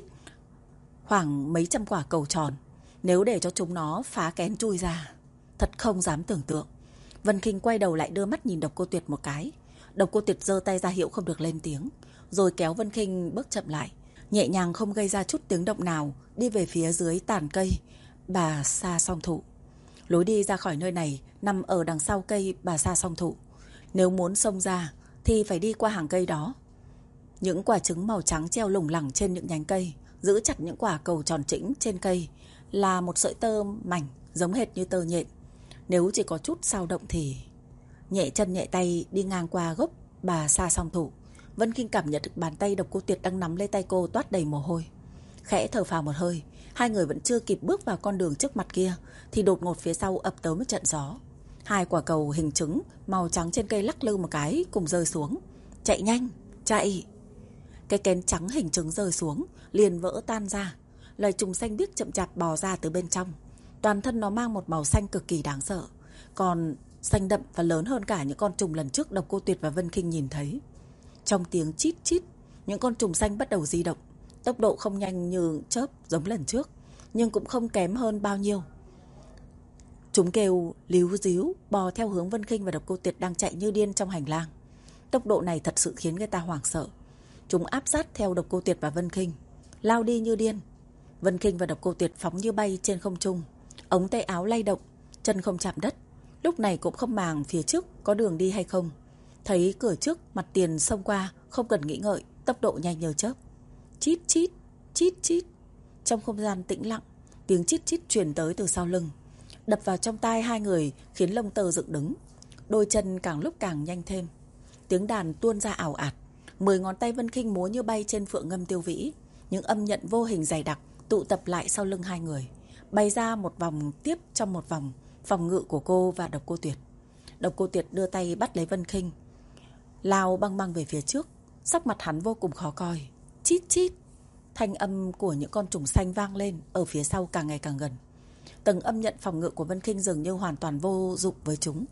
khoảng mấy trăm quả cầu tròn, nếu để cho chúng nó phá kén chui ra, thật không dám tưởng tượng. Vân Khinh quay đầu lại đưa mắt nhìn Độc Cô Tuyệt một cái. Độc Cô Tuyệt giơ tay ra hiệu không được lên tiếng, rồi kéo Vân Khinh bước chậm lại, nhẹ nhàng không gây ra chút tiếng động nào, đi về phía dưới tàn cây bà sa song thụ. Lối đi ra khỏi nơi này nằm ở đằng sau cây bà sa song thụ. Nếu muốn xông ra thì phải đi qua hàng cây đó. Những quả trứng màu trắng treo lủng lẳng trên những nhánh cây, giữ chặt những quả cầu tròn trĩnh trên cây là một sợi tơ mảnh giống hệt như tơ nhện. Nếu chỉ có chút dao động thì... Nhẹ chân nhẹ tay đi ngang qua gốc bà sa song thụ, Vân Khinh cảm nhận được bàn tay Độc Cô Tuyệt đang nắm lấy tay cô toát đầy mồ hôi. Khẽ thở phào một hơi, hai người vẫn chưa kịp bước vào con đường trước mặt kia thì đột ngột phía sau ập tới một trận gió. Hai quả cầu hình trứng màu trắng trên cây lắc lư một cái cùng rơi xuống. Chạy nhanh, chạy! Cái kén trắng hình trứng rơi xuống liền vỡ tan ra. Loài trùng xanh biếc chậm chạp bò ra từ bên trong. Toàn thân nó mang một màu xanh cực kỳ đáng sợ, còn xanh đậm và lớn hơn cả những con trùng lần trước Độc Cô Tuyệt và Vân Khinh nhìn thấy. Trong tiếng chít chít, những con trùng xanh bắt đầu di động. Tốc độ không nhanh như chớp giống lần trước, nhưng cũng không kém hơn bao nhiêu. Chúng kêu líu díu bò theo hướng Vân Khinh và Độc Cô Tuyệt đang chạy như điên trong hành lang. Tốc độ này thật sự khiến người ta hoảng sợ. Chúng áp sát theo Độc Cô Tuyệt và Vân Khinh, lao đi như điên. Vân Khinh và Độc Cô Tuyệt phóng như bay trên không trung, ống tay áo lay động, chân không chạm đất. Lúc này cũng không màng phía trước có đường đi hay không. Thấy cửa trước mặt tiền xông qua, không cần nghĩ ngợi, tốc độ nhanh như chớp. Chít chít, chít chít. Trong không gian tĩnh lặng, tiếng chít chít truyền tới từ sau lưng, đập vào trong tai hai người khiến lông tơ dựng đứng. Đôi chân càng lúc càng nhanh thêm. Tiếng đàn tuôn ra ảo ạt. Mười ngón tay Vân Khinh múa như bay trên phượng ngâm tiêu vĩ. Những âm nhận vô hình dày đặc tụ tập lại sau lưng hai người, bay ra một vòng tiếp trong một vòng, phòng ngự của cô và Độc Cô Tuyệt. Độc Cô Tuyệt đưa tay bắt lấy Vân Khinh, lao băng băng về phía trước. Sắc mặt hắn vô cùng khó coi. Chít chít. Thanh âm của những con trùng xanh vang lên ở phía sau càng ngày càng gần. Tầng âm nhận phòng ngự của Vân Khinh dường như hoàn toàn vô dụng với chúng.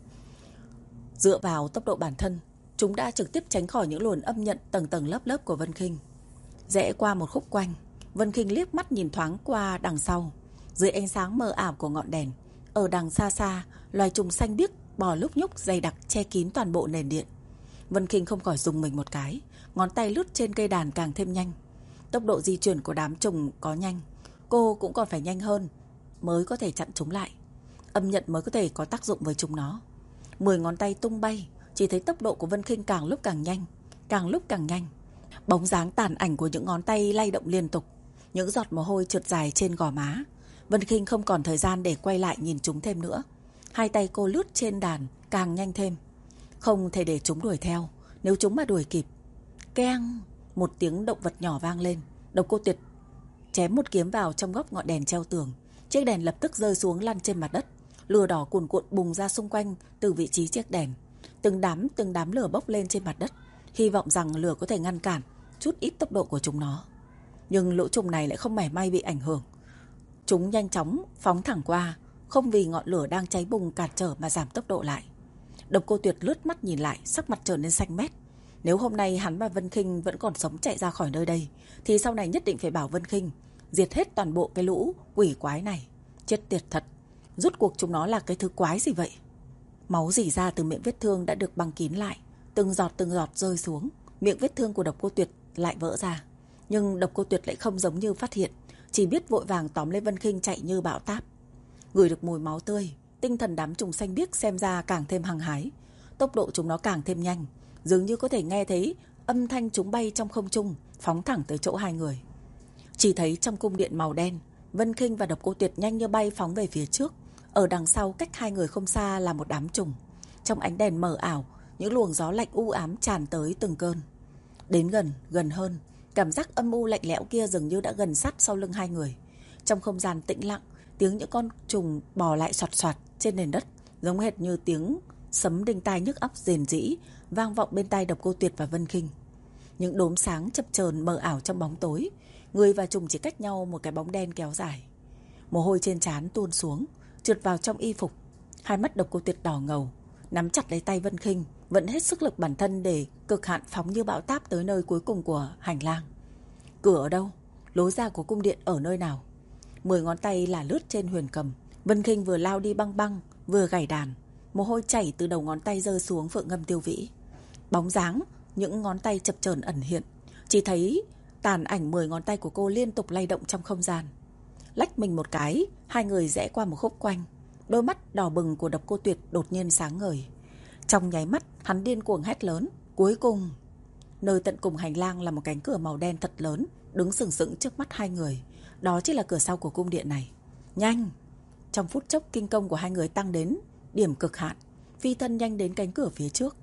Dựa vào tốc độ bản thân, chúng đã trực tiếp tránh khỏi những luồn âm nhận tầng tầng lớp lớp của Vân Khinh. Rẽ qua một khúc quanh, Vân Khinh liếc mắt nhìn thoáng qua đằng sau. Dưới ánh sáng mờ ảo của ngọn đèn, ở đằng xa xa, loài trùng xanh biếc bò lúc nhúc dày đặc che kín toàn bộ nền điện. Vân Khinh không khỏi rùng mình một cái, ngón tay lướt trên cây đàn càng thêm nhanh. Tốc độ di chuyển của đám trùng có nhanh, cô cũng còn phải nhanh hơn mới có thể chặn chúng lại. Âm nhận mới có thể có tác dụng với chúng nó. Mười ngón tay tung bay, chỉ thấy tốc độ của Vân Khinh càng lúc càng nhanh, càng lúc càng nhanh. Bóng dáng tàn ảnh của những ngón tay lay động liên tục, những giọt mồ hôi trượt dài trên gò má. Vân Khinh không còn thời gian để quay lại nhìn chúng thêm nữa. Hai tay cô lướt trên đàn càng nhanh thêm. Không thể để chúng đuổi theo. Nếu chúng mà đuổi kịp. Keng, một tiếng động vật nhỏ vang lên. Độc Cô Tuyệt chém một kiếm vào trong góc ngọn đèn treo tường. Chiếc đèn lập tức rơi xuống lăn trên mặt đất. Lửa đỏ cuồn cuộn bùng ra xung quanh từ vị trí chiếc đèn. Từng đám từng đám lửa bốc lên trên mặt đất, hy vọng rằng lửa có thể ngăn cản chút ít tốc độ của chúng nó. Nhưng lũ trùng này lại không mảy may bị ảnh hưởng. Chúng nhanh chóng phóng thẳng qua, không vì ngọn lửa đang cháy bùng cản trở mà giảm tốc độ lại. Độc Cô Tuyệt lướt mắt nhìn lại, sắc mặt trở nên xanh mét. Nếu hôm nay hắn và Vân Khinh vẫn còn sống chạy ra khỏi nơi đây, thì sau này nhất định phải bảo Vân Khinh diệt hết toàn bộ cái lũ quỷ quái này. Chết tiệt thật. Rốt cuộc chúng nó là cái thứ quái gì vậy? Máu rỉ ra từ miệng vết thương đã được băng kín lại, từng giọt từng giọt rơi xuống. Miệng vết thương của Độc Cô Tuyệt lại vỡ ra. Nhưng Độc Cô Tuyệt lại không giống như phát hiện, chỉ biết vội vàng tóm lấy Vân Khinh chạy như bão táp. Ngửi được mùi máu tươi, tinh thần đám trùng xanh biếc xem ra càng thêm hăng hái. Tốc độ chúng nó càng thêm nhanh, dường như có thể nghe thấy âm thanh chúng bay trong không trung, phóng thẳng tới chỗ hai người. Chỉ thấy trong cung điện màu đen, Vân Khinh và Độc Cô Tuyệt nhanh như bay phóng về phía trước. Ở đằng sau cách hai người không xa là một đám trùng. Trong ánh đèn mờ ảo, những luồng gió lạnh u ám tràn tới từng cơn. Đến gần, gần hơn, cảm giác âm u lạnh lẽo kia dường như đã gần sát sau lưng hai người. Trong không gian tĩnh lặng, tiếng những con trùng bò lại xoạt xoạt trên nền đất, giống hệt như tiếng sấm đinh tai nhức óc rền rĩ vang vọng bên tai Độc Cô Tuyệt và Vân Khinh. Những đốm sáng chập chờn mờ ảo trong bóng tối, người và trùng chỉ cách nhau một cái bóng đen kéo dài. Mồ hôi trên trán tuôn xuống, trượt vào trong y phục. Hai mắt Độc Cô Tuyệt đỏ ngầu, nắm chặt lấy tay Vân Khinh, vẫn hết sức lực bản thân để cực hạn phóng như bão táp tới nơi cuối cùng của hành lang. Cửa ở đâu? Lối ra của cung điện ở nơi nào? Mười ngón tay là lướt trên huyền cầm. Vân Khinh vừa lao đi băng băng, vừa gảy đàn. Mồ hôi chảy từ đầu ngón tay rơi xuống phượng ngâm tiêu vĩ. Bóng dáng những ngón tay chập chờn ẩn hiện, chỉ thấy tàn ảnh mười ngón tay của cô liên tục lay động trong không gian. Lách mình một cái, hai người rẽ qua một khúc quanh. Đôi mắt đỏ bừng của Độc Cô Tuyệt đột nhiên sáng ngời. Trong nháy mắt, hắn điên cuồng hét lớn. Cuối cùng, nơi tận cùng hành lang là một cánh cửa màu đen thật lớn, đứng sừng sững trước mắt hai người. Đó chính là cửa sau của cung điện này. Nhanh! Trong phút chốc, kinh công của hai người tăng đến điểm cực hạn, phi thân nhanh đến cánh cửa phía trước.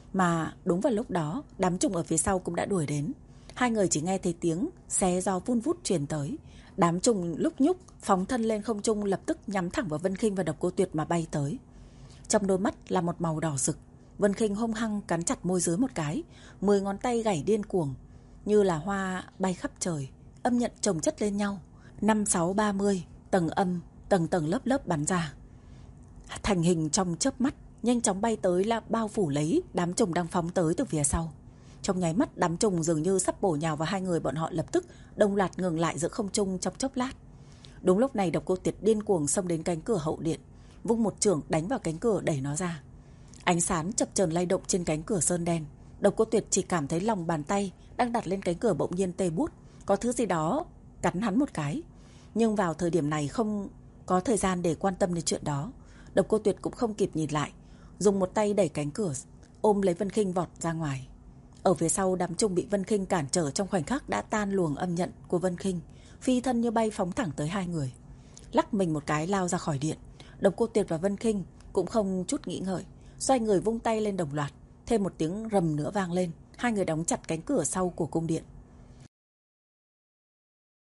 Mà đúng vào lúc đó, đám trùng ở phía sau cũng đã đuổi đến. Hai người chỉ nghe thấy tiếng xé gió vun vút truyền tới. Đám trùng lúc nhúc phóng thân lên không trung, lập tức nhắm thẳng vào Vân Khinh và Độc Cô Tuyệt mà bay tới. Trong đôi mắt là một màu đỏ rực. Vân Khinh hung hăng cắn chặt môi dưới một cái, mười ngón tay gảy điên cuồng như là hoa bay khắp trời, âm nhận chồng chất lên nhau. Năm sáu ba mươi tầng âm, tầng tầng lớp lớp bắn ra, thành hình trong chớp mắt. nhanh chóng bay tới là bao phủ lấy đám trùng đang phóng tới từ phía sau. Trong nháy mắt, đám trùng dường như sắp bổ nhào vào hai người bọn họ, lập tức đồng loạt ngừng lại giữa không trung trong chốc lát. Đúng lúc này, Độc Cô Tuyệt điên cuồng xông đến cánh cửa hậu điện, vung một chưởng đánh vào cánh cửa đẩy nó ra. Ánh sáng chập chờn lay động trên cánh cửa sơn đen. Độc Cô Tuyệt chỉ cảm thấy lòng bàn tay đang đặt lên cánh cửa bỗng nhiên tê bút, có thứ gì đó cắn hắn một cái. Nhưng vào thời điểm này không có thời gian để quan tâm đến chuyện đó. Độc Cô Tuyệt cũng không kịp nhìn lại, dùng một tay đẩy cánh cửa, ôm lấy Vân Khinh vọt ra ngoài. Ở phía sau, đám trùng bị Vân Khinh cản trở trong khoảnh khắc đã tan luồng âm nhận của Vân Khinh, phi thân như bay phóng thẳng tới hai người. Lắc mình một cái lao ra khỏi điện. Độc Cô Tuyệt và Vân Khinh cũng không chút nghĩ ngợi, xoay người vung tay lên đồng loạt, thêm một tiếng rầm nữa vang lên. Hai người đóng chặt cánh cửa sau của cung điện.